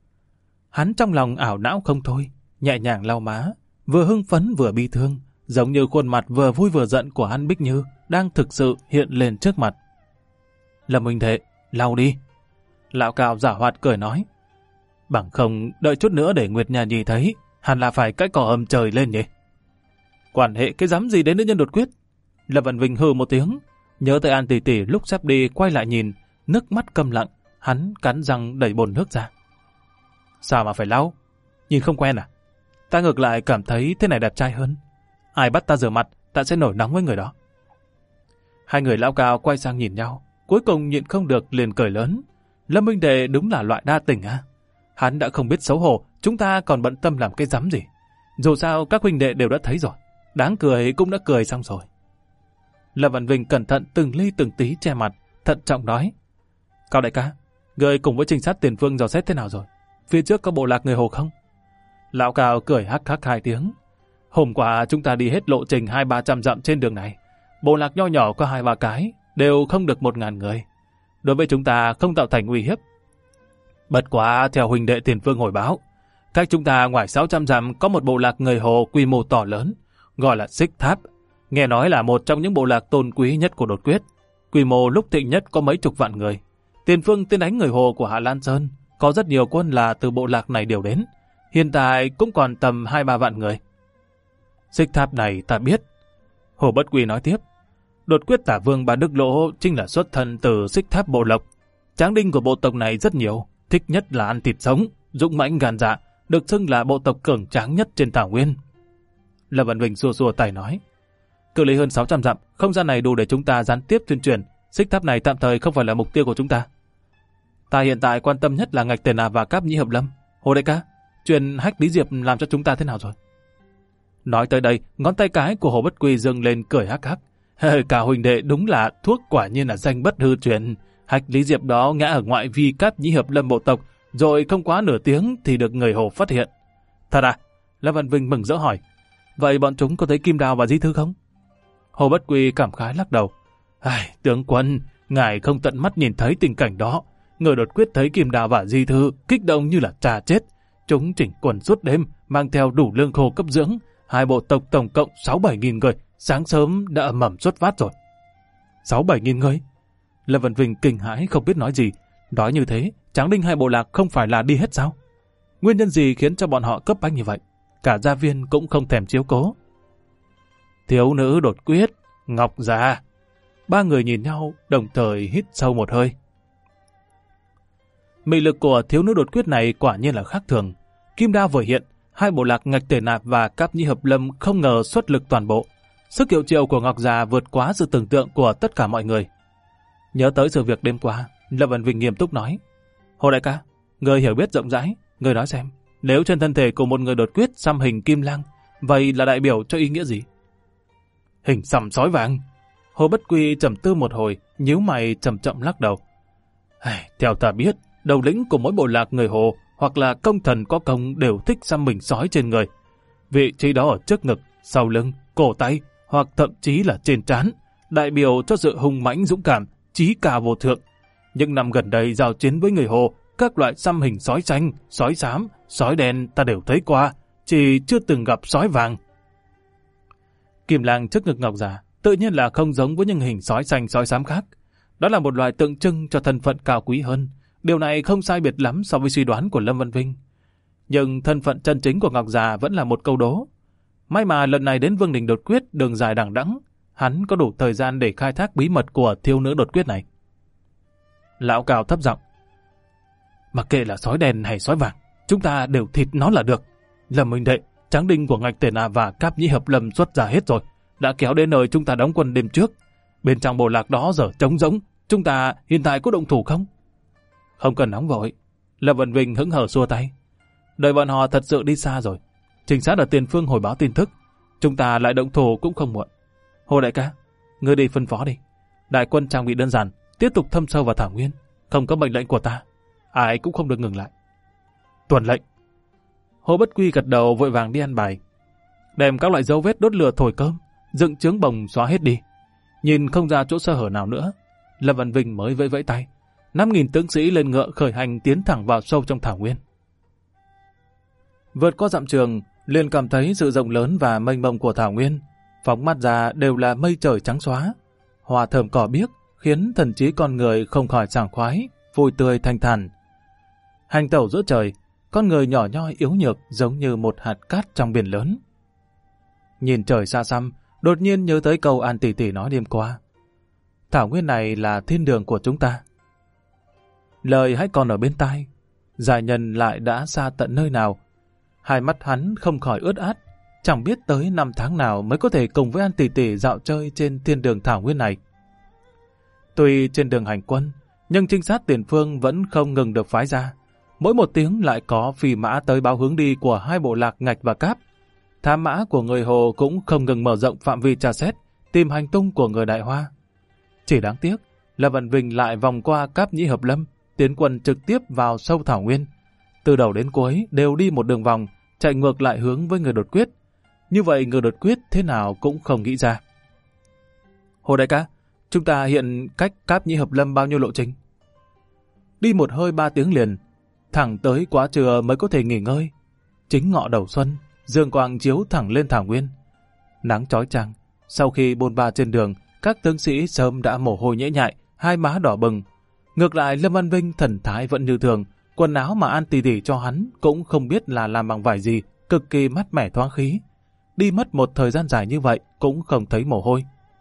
A: Hắn trong lòng ảo não không thôi, nhẹ nhàng lau má, vừa hưng phấn vừa bi thương, giống như khuôn mặt vừa vui vừa giận của An Bích Như đang thực sự hiện lên trước mặt. Lâm huynh đệ, lau đi. Lão Cao giả hoạt cười nói, bằng không đợi chút nữa để Nguyệt Nha Nhi thấy, hẳn là phải cái cỏ ầm trời lên nhỉ. Quan hệ cái dám gì đến nữ nhân đột quyết? Lâm Văn Vinh hừ một tiếng, nhớ tới An tỷ tỷ lúc sắp đi quay lại nhìn, nước mắt câm lặng, hắn cắn răng đẩy bồn nước ra. Sao mà phải lau? Nhìn không quen à? Ta ngược lại cảm thấy thế này đẹp trai hơn. Ai bắt ta rửa mặt, ta sẽ nổi nóng với người đó. Hai người lão Cao quay sang nhìn nhau, cuối cùng nhịn không được liền cười lớn. Lâm huynh đệ đúng là loại đa tình à? Hắn đã không biết xấu hổ, chúng ta còn bận tâm làm cái rắm gì. Dù sao các huynh đệ đều đã thấy rồi, đáng cười cũng đã cười xong rồi. Lâm Văn Vinh cẩn thận từng ly từng tí che mặt, thận trọng nói, Cao đại ca, người cùng với trinh sát Tiền Phương dò xét thế nào rồi? Phía trước có bộ lạc người Hồ không? Lão Cao cười hắc hắc 2 tiếng. Hôm qua chúng ta đi hết lộ trình 200-300 dặm trên đường này. Bộ lạc nho nhỏ có 2-3 cái, đều không được 1.000 người. Đối với chúng ta không tạo thành uy hiếp. Bất quá theo huynh đệ Tiền Phương hồi báo, cách chúng ta ngoài 600 dặm có một bộ lạc người Hồ quy mô to lớn, gọi là Xích Tháp. Nghe nói là một trong những bộ lạc tôn quý nhất của đột quyết. Quy mô lúc thịnh nhất có mấy chục vạn người. Tiền Phương tiến đánh người Hồ của Hạ Lan Sơn, có rất nhiều quân là từ bộ lạc này đều đến. Hiện tại cũng còn tầm 2-3 vạn người. Xích Tháp này ta biết. Hồ Bất Quy nói tiếp. Đột quyết tả vương Bà Đức Lỗ chính là xuất thân từ Xích Tháp bộ lộc. Tráng đinh của bộ tộc này rất nhiều, thích nhất là ăn thịt sống, dũng mãnh gan dạ, được xưng là bộ tộc cường tráng nhất trên Thảo Nguyên. Lâm Văn Vinh xua xua tay nói. Cự ly hơn 600 dặm, không gian này đủ để chúng ta gián tiếp tuyên truyền. Xích Tháp này tạm thời không phải là mục tiêu của chúng ta. Ta hiện tại quan tâm nhất là Ngạch Tề Nạp và Cáp Nhĩ Hợp Lâm. Hồ đại ca, chuyện hách Lý Diệp làm cho chúng ta thế nào rồi? Nói tới đây, ngón tay cái của Hồ Bất Quy dâng lên cười hắc hắc. Cả huynh đệ đúng là thuốc quả nhiên là danh bất hư truyền. Hách Lý Diệp đó ngã ở ngoại vi Cáp Nhĩ Hợp Lâm bộ tộc, rồi không quá nửa tiếng thì được người Hồ phát hiện. Thật à? Lâm Văn Vinh mừng rỡ hỏi. Vậy bọn chúng có thấy Kim Đào và Di Thư không? Hồ Bất Quy cảm khái lắc đầu. Tướng quân, ngài không tận mắt nhìn thấy tình cảnh đó. Người đột quyết thấy Kim Đào và Di Thư kích động như là trà chết. Chúng chỉnh quần suốt đêm, mang theo đủ lương khô cấp dưỡng. Hai bộ tộc tổng cộng 6-7 nghìn người, sáng sớm đã ầm ầm xuất phát rồi. 6-7 nghìn người? Lâm Văn Vinh kinh hãi không biết nói gì. Nói như thế, tráng đinh hai bộ lạc không phải là đi hết sao? Nguyên nhân gì khiến cho bọn họ cấp bách như vậy? Cả gia viên cũng không thèm chiếu cố. Thiếu nữ đột quyết, Ngọc Già. Ba người nhìn nhau, đồng thời hít sâu một hơi. Mị lực của thiếu nữ đột quyết này quả nhiên là khác thường. Kim Đao vừa hiện, hai bộ lạc Ngạch Tề Nạp và Cáp Nhĩ Hợp Lâm không ngờ xuất lực toàn bộ. Sức hiệu triệu của Ngọc Già vượt quá sự tưởng tượng của tất cả mọi người. Nhớ tới sự việc đêm qua, Lâm Văn Vinh nghiêm túc nói. Hồ đại ca, người hiểu biết rộng rãi, người nói xem, nếu trên thân thể của một người đột quyết xăm hình kim lang, vậy là đại biểu cho ý nghĩa gì? Hình xăm sói vàng. Hồ Bất Quy trầm tư một hồi, nhíu mày chậm chậm lắc đầu. Theo ta biết, đầu lĩnh của mỗi bộ lạc người Hồ hoặc là công thần có công đều thích xăm mình sói trên người. Vị trí đó ở trước ngực, sau lưng, cổ tay hoặc thậm chí là trên trán, đại biểu cho sự hung mãnh dũng cảm, chí cao vô thượng. Những năm gần đây giao chiến với người Hồ, các loại xăm hình sói xanh, sói xám, sói đen ta đều thấy qua, chỉ chưa từng gặp sói vàng. Kim lang trước ngực Ngọc Già tự nhiên là không giống với những hình sói xanh sói xám khác. Đó là một loại tượng trưng cho thân phận cao quý hơn. Điều này không sai biệt lắm so với suy đoán của Lâm Văn Vinh. Nhưng thân phận chân chính của Ngọc Già vẫn là một câu đố. May mà lần này đến Vương Đình đột quyết đường dài đằng đẵng, hắn có đủ thời gian để khai thác bí mật của thiếu nữ đột quyết này. Lão Cao thấp giọng. Mặc kệ là sói đen hay sói vàng, chúng ta đều thịt nó là được. Lâm huynh đệ, tráng đinh của Ngạch Tề Na và Cáp Nhĩ Hợp Lâm xuất ra hết rồi, đã kéo đến nơi chúng ta đóng quân đêm trước. Bên trong bộ lạc đó giờ trống rỗng, chúng ta hiện tại có động thủ không? Không cần nóng vội. Lâm Vân Vinh hững hờ xua tay. Đợi bọn họ thật sự đi xa rồi, trinh sát ở tiền phương hồi báo tin tức, chúng ta lại động thủ cũng không muộn. Hồ đại ca, ngươi đi phân phó đi. Đại quân trang bị đơn giản, tiếp tục thâm sâu vào thảo nguyên. Không có mệnh lệnh của ta, ai cũng không được ngừng lại. Tuần lệnh. Hồ Bất Quy gật đầu vội vàng đi ăn bài. Đem các loại dấu vết đốt lửa thổi cơm, dựng trướng bồng xóa hết đi. Nhìn không ra chỗ sơ hở nào nữa, Lâm Văn Vinh mới vẫy vẫy tay. 5.000 tướng sĩ lên ngựa khởi hành tiến thẳng vào sâu trong thảo nguyên. Vượt qua dặm trường, liền cảm thấy sự rộng lớn và mênh mông của thảo nguyên. Phóng mắt ra đều là mây trời trắng xóa, hoa thơm cỏ biếc, khiến thần trí con người không khỏi sảng khoái, vui tươi thanh thản. Hành tẩu giữa trời, con người nhỏ nhoi yếu nhược giống như một hạt cát trong biển lớn. Nhìn trời xa xăm, đột nhiên nhớ tới câu An tỷ tỷ nói đêm qua. Thảo nguyên này là thiên đường của chúng ta. Lời hãy còn ở bên tai, giải nhân lại đã xa tận nơi nào. Hai mắt hắn không khỏi ướt át, chẳng biết tới năm tháng nào mới có thể cùng với An tỷ tỷ dạo chơi trên thiên đường thảo nguyên này. Tuy trên đường hành quân, nhưng trinh sát tiền phương vẫn không ngừng được phái ra. Mỗi một tiếng lại có phi mã tới báo hướng đi của hai bộ lạc Ngạch và Cáp. Thám mã của người Hồ cũng không ngừng mở rộng phạm vi tra xét, tìm hành tung của người Đại Hoa. Chỉ đáng tiếc là Vận Vinh lại vòng qua Cáp Nhĩ Hợp Lâm, tiến quân trực tiếp vào sâu thảo nguyên. Từ đầu đến cuối đều đi một đường vòng, chạy ngược lại hướng với người đột quyết. Như vậy người đột quyết thế nào cũng không nghĩ ra. Hồ đại ca, chúng ta hiện cách Cáp Nhĩ Hợp Lâm bao nhiêu lộ trình? Đi một hơi 3 tiếng liền, thẳng tới quá trưa mới có thể nghỉ ngơi. Chính ngọ đầu xuân, dương quang chiếu thẳng lên thảo nguyên. Nắng chói chang, sau khi bôn ba trên đường, các tướng sĩ sớm đã mồ hôi nhễ nhại, hai má đỏ bừng. Ngược lại Lâm Văn Vinh thần thái vẫn như thường, quần áo mà An tỷ tỷ cho hắn cũng không biết là làm bằng vải gì, cực kỳ mát mẻ thoáng khí. Đi mất một thời gian dài như vậy cũng không thấy mồ hôi.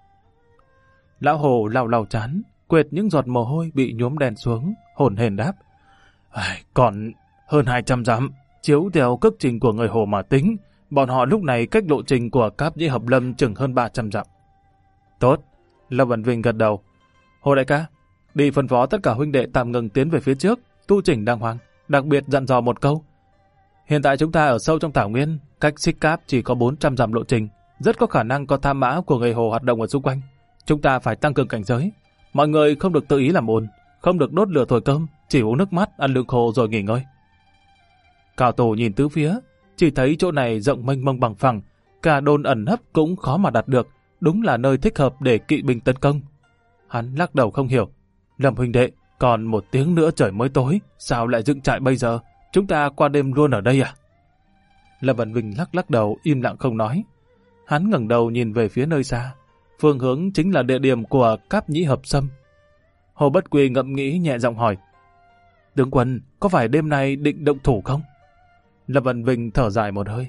A: Lão Hồ lau lau trán, quệt những giọt mồ hôi bị nhuốm đen xuống, hổn hển đáp. Còn hơn 200 dặm, chiếu theo cước trình của người Hồ mà tính, bọn họ lúc này cách lộ trình của Cáp Nhĩ Hợp Lâm chừng hơn 300 dặm. Tốt, Lâm Văn Vinh gật đầu. Hồ đại ca, đi phân phó tất cả huynh đệ tạm ngừng tiến về phía trước, tu chỉnh đàng hoàng, đặc biệt dặn dò một câu. Hiện tại chúng ta ở sâu trong thảo nguyên, cách Xích Cáp chỉ có 400 dặm lộ trình, rất có khả năng có tham mã của người Hồ hoạt động ở xung quanh. Chúng ta phải tăng cường cảnh giới. Mọi người không được tự ý làm ồn, không được đốt lửa thổi cơm, chỉ uống nước mát, ăn lương khô rồi nghỉ ngơi. Cao Tổ nhìn tứ phía, chỉ thấy chỗ này rộng mênh mông bằng phẳng, cả đồn ẩn nấp cũng khó mà đạt được, đúng là nơi thích hợp để kỵ binh tấn công. Hắn lắc đầu không hiểu. Lâm huynh đệ, còn 1 tiếng nữa trời mới tối, sao lại dựng trại bây giờ? Chúng ta qua đêm luôn ở đây à? Lâm Văn Vinh lắc đầu im lặng không nói. Hắn ngẩng đầu nhìn về phía nơi xa, phương hướng chính là địa điểm của Cáp Nhĩ Hợp Sâm. Hồ Bất Quy ngẫm nghĩ nhẹ giọng hỏi. Tướng quân, có phải đêm nay định động thủ không? Lâm Văn Vinh thở dài một hơi.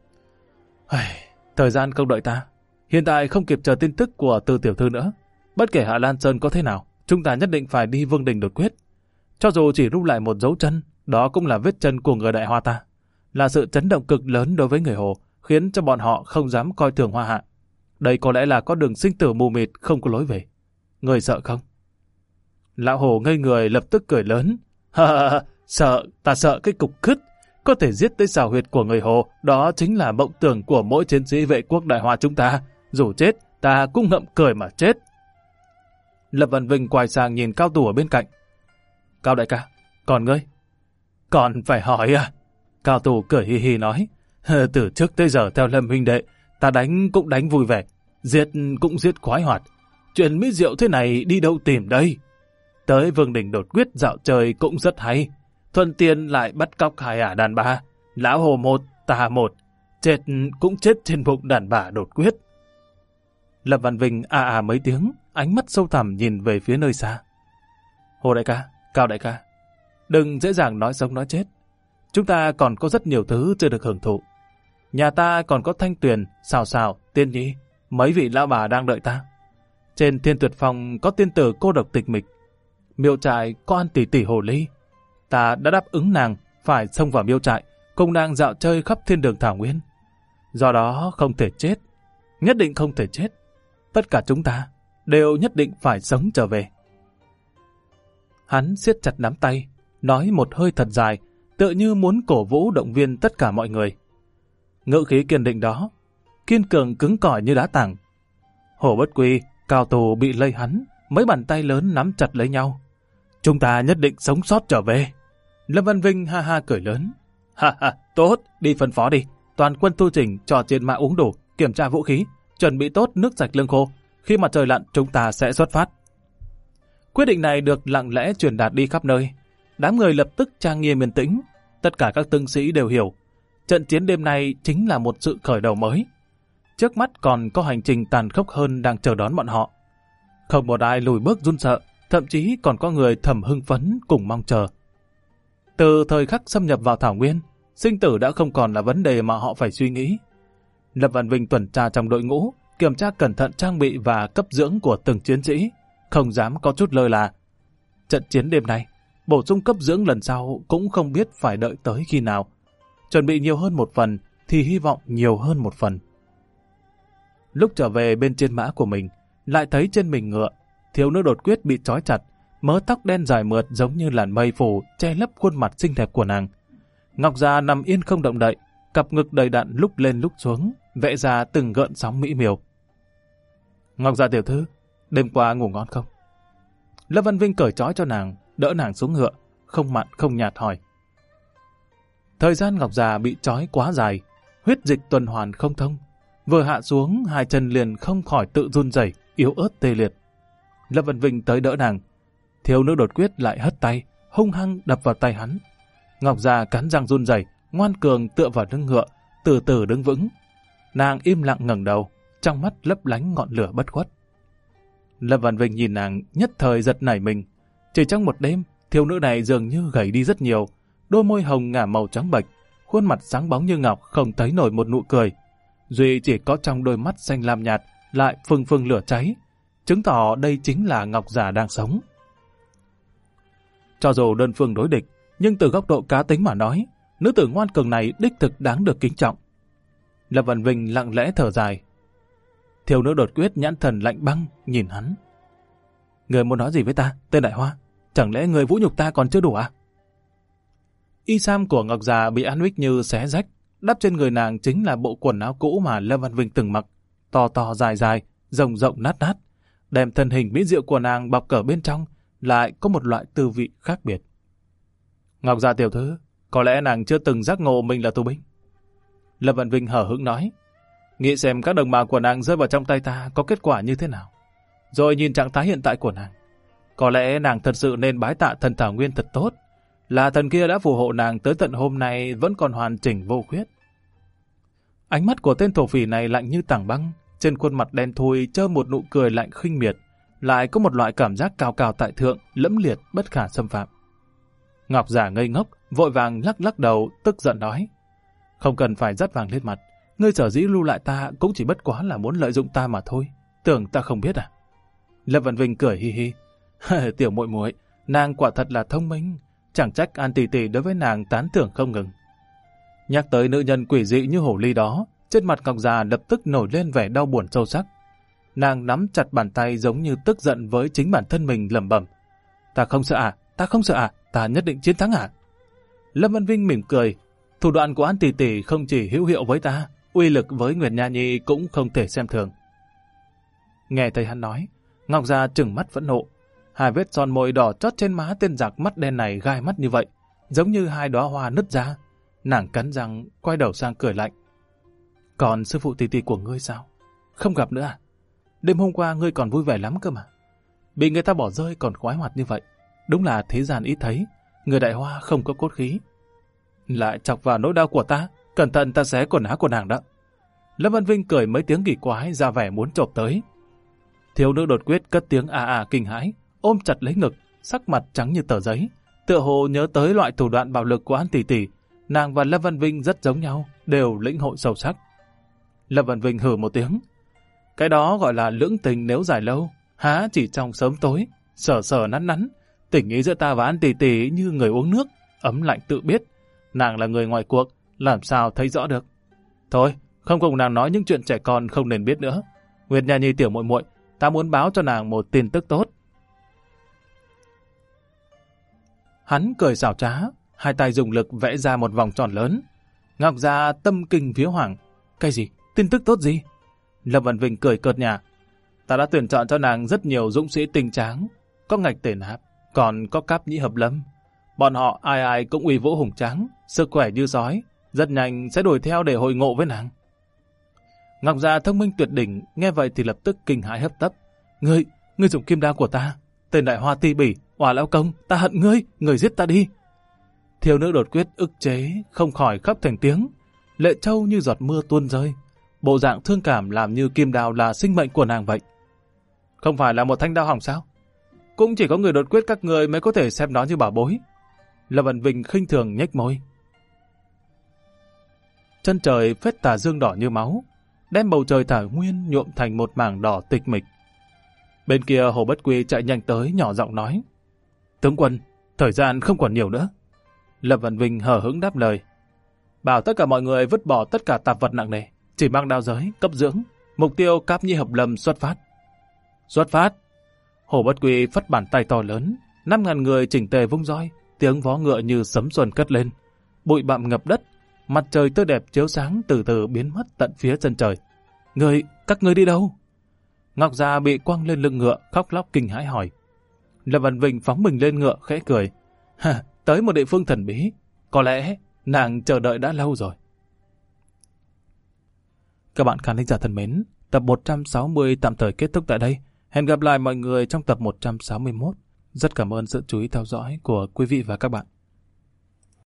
A: Thời gian không đợi ta. Hiện tại không kịp chờ tin tức của Từ tiểu thư nữa. Bất kể Hạ Lan Sơn có thế nào, chúng ta nhất định phải đi Vương Đình đột quyết. Cho dù chỉ lưu lại một dấu chân, đó cũng là vết chân của người Đại Hoa ta. Là sự chấn động cực lớn đối với người Hồ, khiến cho bọn họ không dám coi thường Hoa Hạ. Đây có lẽ là có đường sinh tử mù mịt không có lối về. Người sợ không? Lão Hồ ngây người lập tức cười lớn. Sợ, ta sợ cái cục khứt. Có thể giết tới xào huyệt của người Hồ, đó chính là mộng tưởng của mỗi chiến sĩ vệ quốc Đại Hoa chúng ta. Dù chết, ta cũng ngậm cười mà chết. Lâm Văn Vinh quay sang nhìn Cao Tù ở bên cạnh. Cao đại ca, còn ngươi? Còn phải hỏi à? Cao Tù cười hi hi nói. Từ trước tới giờ theo Lâm huynh đệ, ta đánh cũng đánh vui vẻ, giết cũng giết khoái hoạt. Chuyện mỹ diệu thế này đi đâu tìm đây? Tới Vương Đình đột quyết dạo chơi cũng rất hay. Thuận tiện lại bắt cóc hai ả đàn bà. Lão Hồ một, ta một. Chết cũng chết trên bụng đàn bà đột quyết. Lâm Văn Vinh mấy tiếng, ánh mắt sâu thẳm nhìn về phía nơi xa. Hồ đại ca, Cao đại ca, đừng dễ dàng nói sống nói chết. Chúng ta còn có rất nhiều thứ chưa được hưởng thụ. Nhà ta còn có Thanh Tuyền, Xào Xào, Tiên Nhi, mấy vị lão bà đang đợi ta. Trên Thiên Tuyệt Phòng có tiên tử cô độc tịch mịch. Miệu trại có An tỷ tỷ Hồ Ly. Ta đã đáp ứng nàng, phải xông vào miêu trại, cùng nàng dạo chơi khắp thiên đường thảo nguyên. Do đó không thể chết, nhất định không thể chết. Tất cả chúng ta đều nhất định phải sống trở về. Hắn siết chặt nắm tay, nói một hơi thật dài, tựa như muốn cổ vũ động viên tất cả mọi người. Ngữ khí kiên định đó, kiên cường cứng cỏi như đá tảng. Hổ Bất Quy, Cao Tù bị lây hắn, mấy bàn tay lớn nắm chặt lấy nhau. Chúng ta nhất định sống sót trở về. Lâm Văn Vinh ha ha cười lớn. Ha ha, tốt, đi phân phó đi. Toàn quân tu chỉnh, cho chiến mã uống đủ, kiểm tra vũ khí, chuẩn bị tốt nước sạch lương khô. Khi mặt trời lặn chúng ta sẽ xuất phát. Quyết định này được lặng lẽ truyền đạt đi khắp nơi. Đám người lập tức trang nghiêm yên tĩnh. Tất cả các tướng sĩ đều hiểu. Trận chiến đêm nay chính là một sự khởi đầu mới. Trước mắt còn có hành trình tàn khốc hơn đang chờ đón bọn họ. Không một ai lùi bước run sợ, thậm chí còn có người thầm hưng phấn cùng mong chờ. Từ thời khắc xâm nhập vào Thảo Nguyên, sinh tử đã không còn là vấn đề mà họ phải suy nghĩ. Lâm Văn Vinh tuần tra trong đội ngũ, kiểm tra cẩn thận trang bị và cấp dưỡng của từng chiến sĩ, không dám có chút lơ là. Trận chiến đêm nay, bổ sung cấp dưỡng lần sau cũng không biết phải đợi tới khi nào. Chuẩn bị nhiều hơn một phần thì hy vọng nhiều hơn một phần. Lúc trở về bên trên mã của mình, lại thấy trên mình ngựa, thiếu nữ Đột Quyết bị trói chặt, mớ tóc đen dài mượt giống như làn mây phủ che lấp khuôn mặt xinh đẹp của nàng. Ngọc Già nằm yên không động đậy, cặp ngực đầy đặn lúc lên lúc xuống, vẽ ra từng gợn sóng mỹ miều. Ngọc Già tiểu thư, đêm qua ngủ ngon không? Lâm Văn Vinh cởi trói cho nàng, đỡ nàng xuống ngựa, không mặn không nhạt hỏi. Thời gian Ngọc Già bị trói quá dài, huyết dịch tuần hoàn không thông, vừa hạ xuống hai chân liền không khỏi tự run rẩy, yếu ớt tê liệt. Lâm Văn Vinh tới đỡ nàng, thiếu nữ Đột Quyết lại hất tay, hung hăng đập vào tay hắn. Ngọc Già cắn răng run rẩy, ngoan cường tựa vào lưng ngựa, từ từ đứng vững. Nàng im lặng ngẩng đầu, trong mắt lấp lánh ngọn lửa bất khuất. Lâm Văn Vinh nhìn nàng nhất thời giật nảy mình. Chỉ trong một đêm, thiếu nữ này dường như gầy đi rất nhiều, đôi môi hồng ngả màu trắng bệch, khuôn mặt sáng bóng như ngọc không thấy nổi một nụ cười. Duy chỉ có trong đôi mắt xanh lam nhạt lại phừng phừng lửa cháy, chứng tỏ đây chính là Ngọc Già đang sống. Cho dù đơn phương đối địch, nhưng từ góc độ cá tính mà nói, nữ tử ngoan cường này đích thực đáng được kính trọng. Lâm Văn Vinh lặng lẽ thở dài. Thiếu nữ Đột Quyết nhãn thần lạnh băng nhìn hắn. Người muốn nói gì với ta, tên Đại Hoa? Chẳng lẽ người vũ nhục ta còn chưa đủ à? Y sam của Ngọc Già bị An Huých như xé rách, đắp trên người nàng chính là bộ quần áo cũ mà Lâm Văn Vinh từng mặc, to to dài dài, rộng rộng nát nát, đem thân hình mỹ diệu của nàng bọc cỡ bên trong, lại có một loại tư vị khác biệt. Ngọc Già tiểu thư, có lẽ nàng chưa từng giác ngộ mình là tù binh. Lâm Văn Vinh hở hững nói, nghĩ xem các đồng bào của nàng rơi vào trong tay ta có kết quả như thế nào. Rồi nhìn trạng thái hiện tại của nàng, có lẽ nàng thật sự nên bái tạ thần Thảo Nguyên thật tốt, là thần kia đã phù hộ nàng tới tận hôm nay vẫn còn hoàn chỉnh vô khuyết. Ánh mắt của tên thổ phỉ này lạnh như tảng băng, trên khuôn mặt đen thui trơ một nụ cười lạnh khinh miệt, lại có một loại cảm giác cao cao tại thượng, lẫm liệt bất khả xâm phạm. Ngọc Già ngây ngốc, vội vàng lắc lắc đầu, tức giận nói, không cần phải dắt vàng lên mặt, ngươi sở dĩ lưu lại ta cũng chỉ bất quá là muốn lợi dụng ta mà thôi, tưởng ta không biết à? Lâm Văn Vinh cười hi hi, tiểu muội muội, nàng quả thật là thông minh, chẳng trách An tỷ tỷ đối với nàng tán thưởng không ngừng. Nhắc tới nữ nhân quỷ dị như hồ ly đó, trên mặt Ngọc Già lập tức nổi lên vẻ đau buồn sâu sắc. Nàng nắm chặt bàn tay giống như tức giận với chính bản thân mình, lẩm bẩm, ta không sợ à, ta không sợ à, ta nhất định chiến thắng à? Lâm Văn Vinh mỉm cười, thủ đoạn của An tỷ tỷ không chỉ hữu hiệu với ta, uy lực với Nguyệt Nha Nhi cũng không thể xem thường. Nghe thấy hắn nói, Ngọc Già trừng mắt phẫn nộ, hai vết son môi đỏ chót trên má tên giặc mắt đen này gai mắt như vậy, giống như hai đóa hoa nứt ra. Nàng cắn răng, quay đầu sang cười lạnh. Còn sư phụ tỷ tỷ của ngươi sao? Không gặp nữa à? Đêm hôm qua ngươi còn vui vẻ lắm cơ mà. Bị người ta bỏ rơi còn khoái hoạt như vậy. Đúng là thế gian ít thấy, người Đại Hoa không có cốt khí. Lại chọc vào nỗi đau của ta, cẩn thận ta xé quần áo của nàng đó. Lâm Văn Vinh cười mấy tiếng kỳ quái, ra vẻ muốn chộp tới. Thiếu nữ Đột Quyết cất tiếng kinh hãi, ôm chặt lấy ngực, sắc mặt trắng như tờ giấy, tựa hồ nhớ tới loại thủ đoạn bạo lực của An tỷ tỷ. Nàng và Lâm Văn Vinh rất giống nhau, đều lĩnh hội sâu sắc. Lâm Văn Vinh hừ một tiếng. Cái đó gọi là lưỡng tình nếu dài lâu, há chỉ trong sớm tối, sờ sờ nắn nắn, tình ý giữa ta và An tỷ tỷ như người uống nước, ấm lạnh tự biết. Nàng là người ngoài cuộc, làm sao thấy rõ được. Thôi, không cùng nàng nói những chuyện trẻ con không nên biết nữa. Nguyệt Nha Nhi tiểu muội muội, ta muốn báo cho nàng một tin tức tốt. Hắn cười xảo trá, hai tay dùng lực vẽ ra một vòng tròn lớn. Ngọc Gia tâm kinh vía hoàng. Cái gì? Tin tức tốt gì? Lâm Văn Vinh cười cợt nhả. Ta đã tuyển chọn cho nàng rất nhiều dũng sĩ tinh tráng, có Ngạch Tề Nạp, còn có Cáp Nhĩ Hợp Lâm. Bọn họ ai ai cũng uy vũ hùng tráng, sức khỏe như sói, rất nhanh sẽ đuổi theo để hội ngộ với nàng. Ngọc Gia thông minh tuyệt đỉnh, nghe vậy thì lập tức kinh hãi hấp tấp. Ngươi dùng kim đao của ta, tên đại hoa ti bỉ, Oà lão công, ta hận ngươi giết ta đi. Thiếu nữ đột quyết ức chế, không khỏi khóc thành tiếng, lệ trâu như giọt mưa tuôn rơi. Bộ dạng thương cảm làm như kim đao là sinh mệnh của nàng vậy. Không phải là một thanh đao hỏng sao? Cũng chỉ có người đột quyết các người mới có thể xem nó như bảo bối. Lâm Văn Vinh khinh thường nhếch môi. Chân trời phết tà dương đỏ như máu, đem bầu trời thảo nguyên nhuộm thành một mảng đỏ tịch mịch. Bên kia Hồ Bất Quy chạy nhanh tới nhỏ giọng nói. Tướng quân, thời gian không còn nhiều nữa. Lâm Văn Vinh hờ hững đáp lời. Bảo tất cả mọi người vứt bỏ tất cả tạp vật nặng nề, chỉ mang đao giới, cấp dưỡng, mục tiêu Cáp Nhĩ Hợp Lâm xuất phát. Xuất phát! Hồ Bất Quy phất bàn tay to lớn, 5.000 người chỉnh tề vung roi, tiếng vó ngựa như sấm xuân cất lên. Bụi bặm ngập đất, mặt trời tươi đẹp chiếu sáng từ từ biến mất tận phía chân trời. Các ngươi đi đâu? Ngọc Gia bị quăng lên lưng ngựa, khóc lóc kinh hãi hỏi. Lâm Văn Vinh phóng mình lên ngựa khẽ cười. Tới một địa phương thần bí, có lẽ nàng chờ đợi đã lâu rồi. Các bạn khán thính giả thân mến, tập 160 tạm thời kết thúc tại đây. Hẹn gặp lại mọi người trong tập 161. Rất cảm ơn sự chú ý theo dõi của quý vị và các bạn.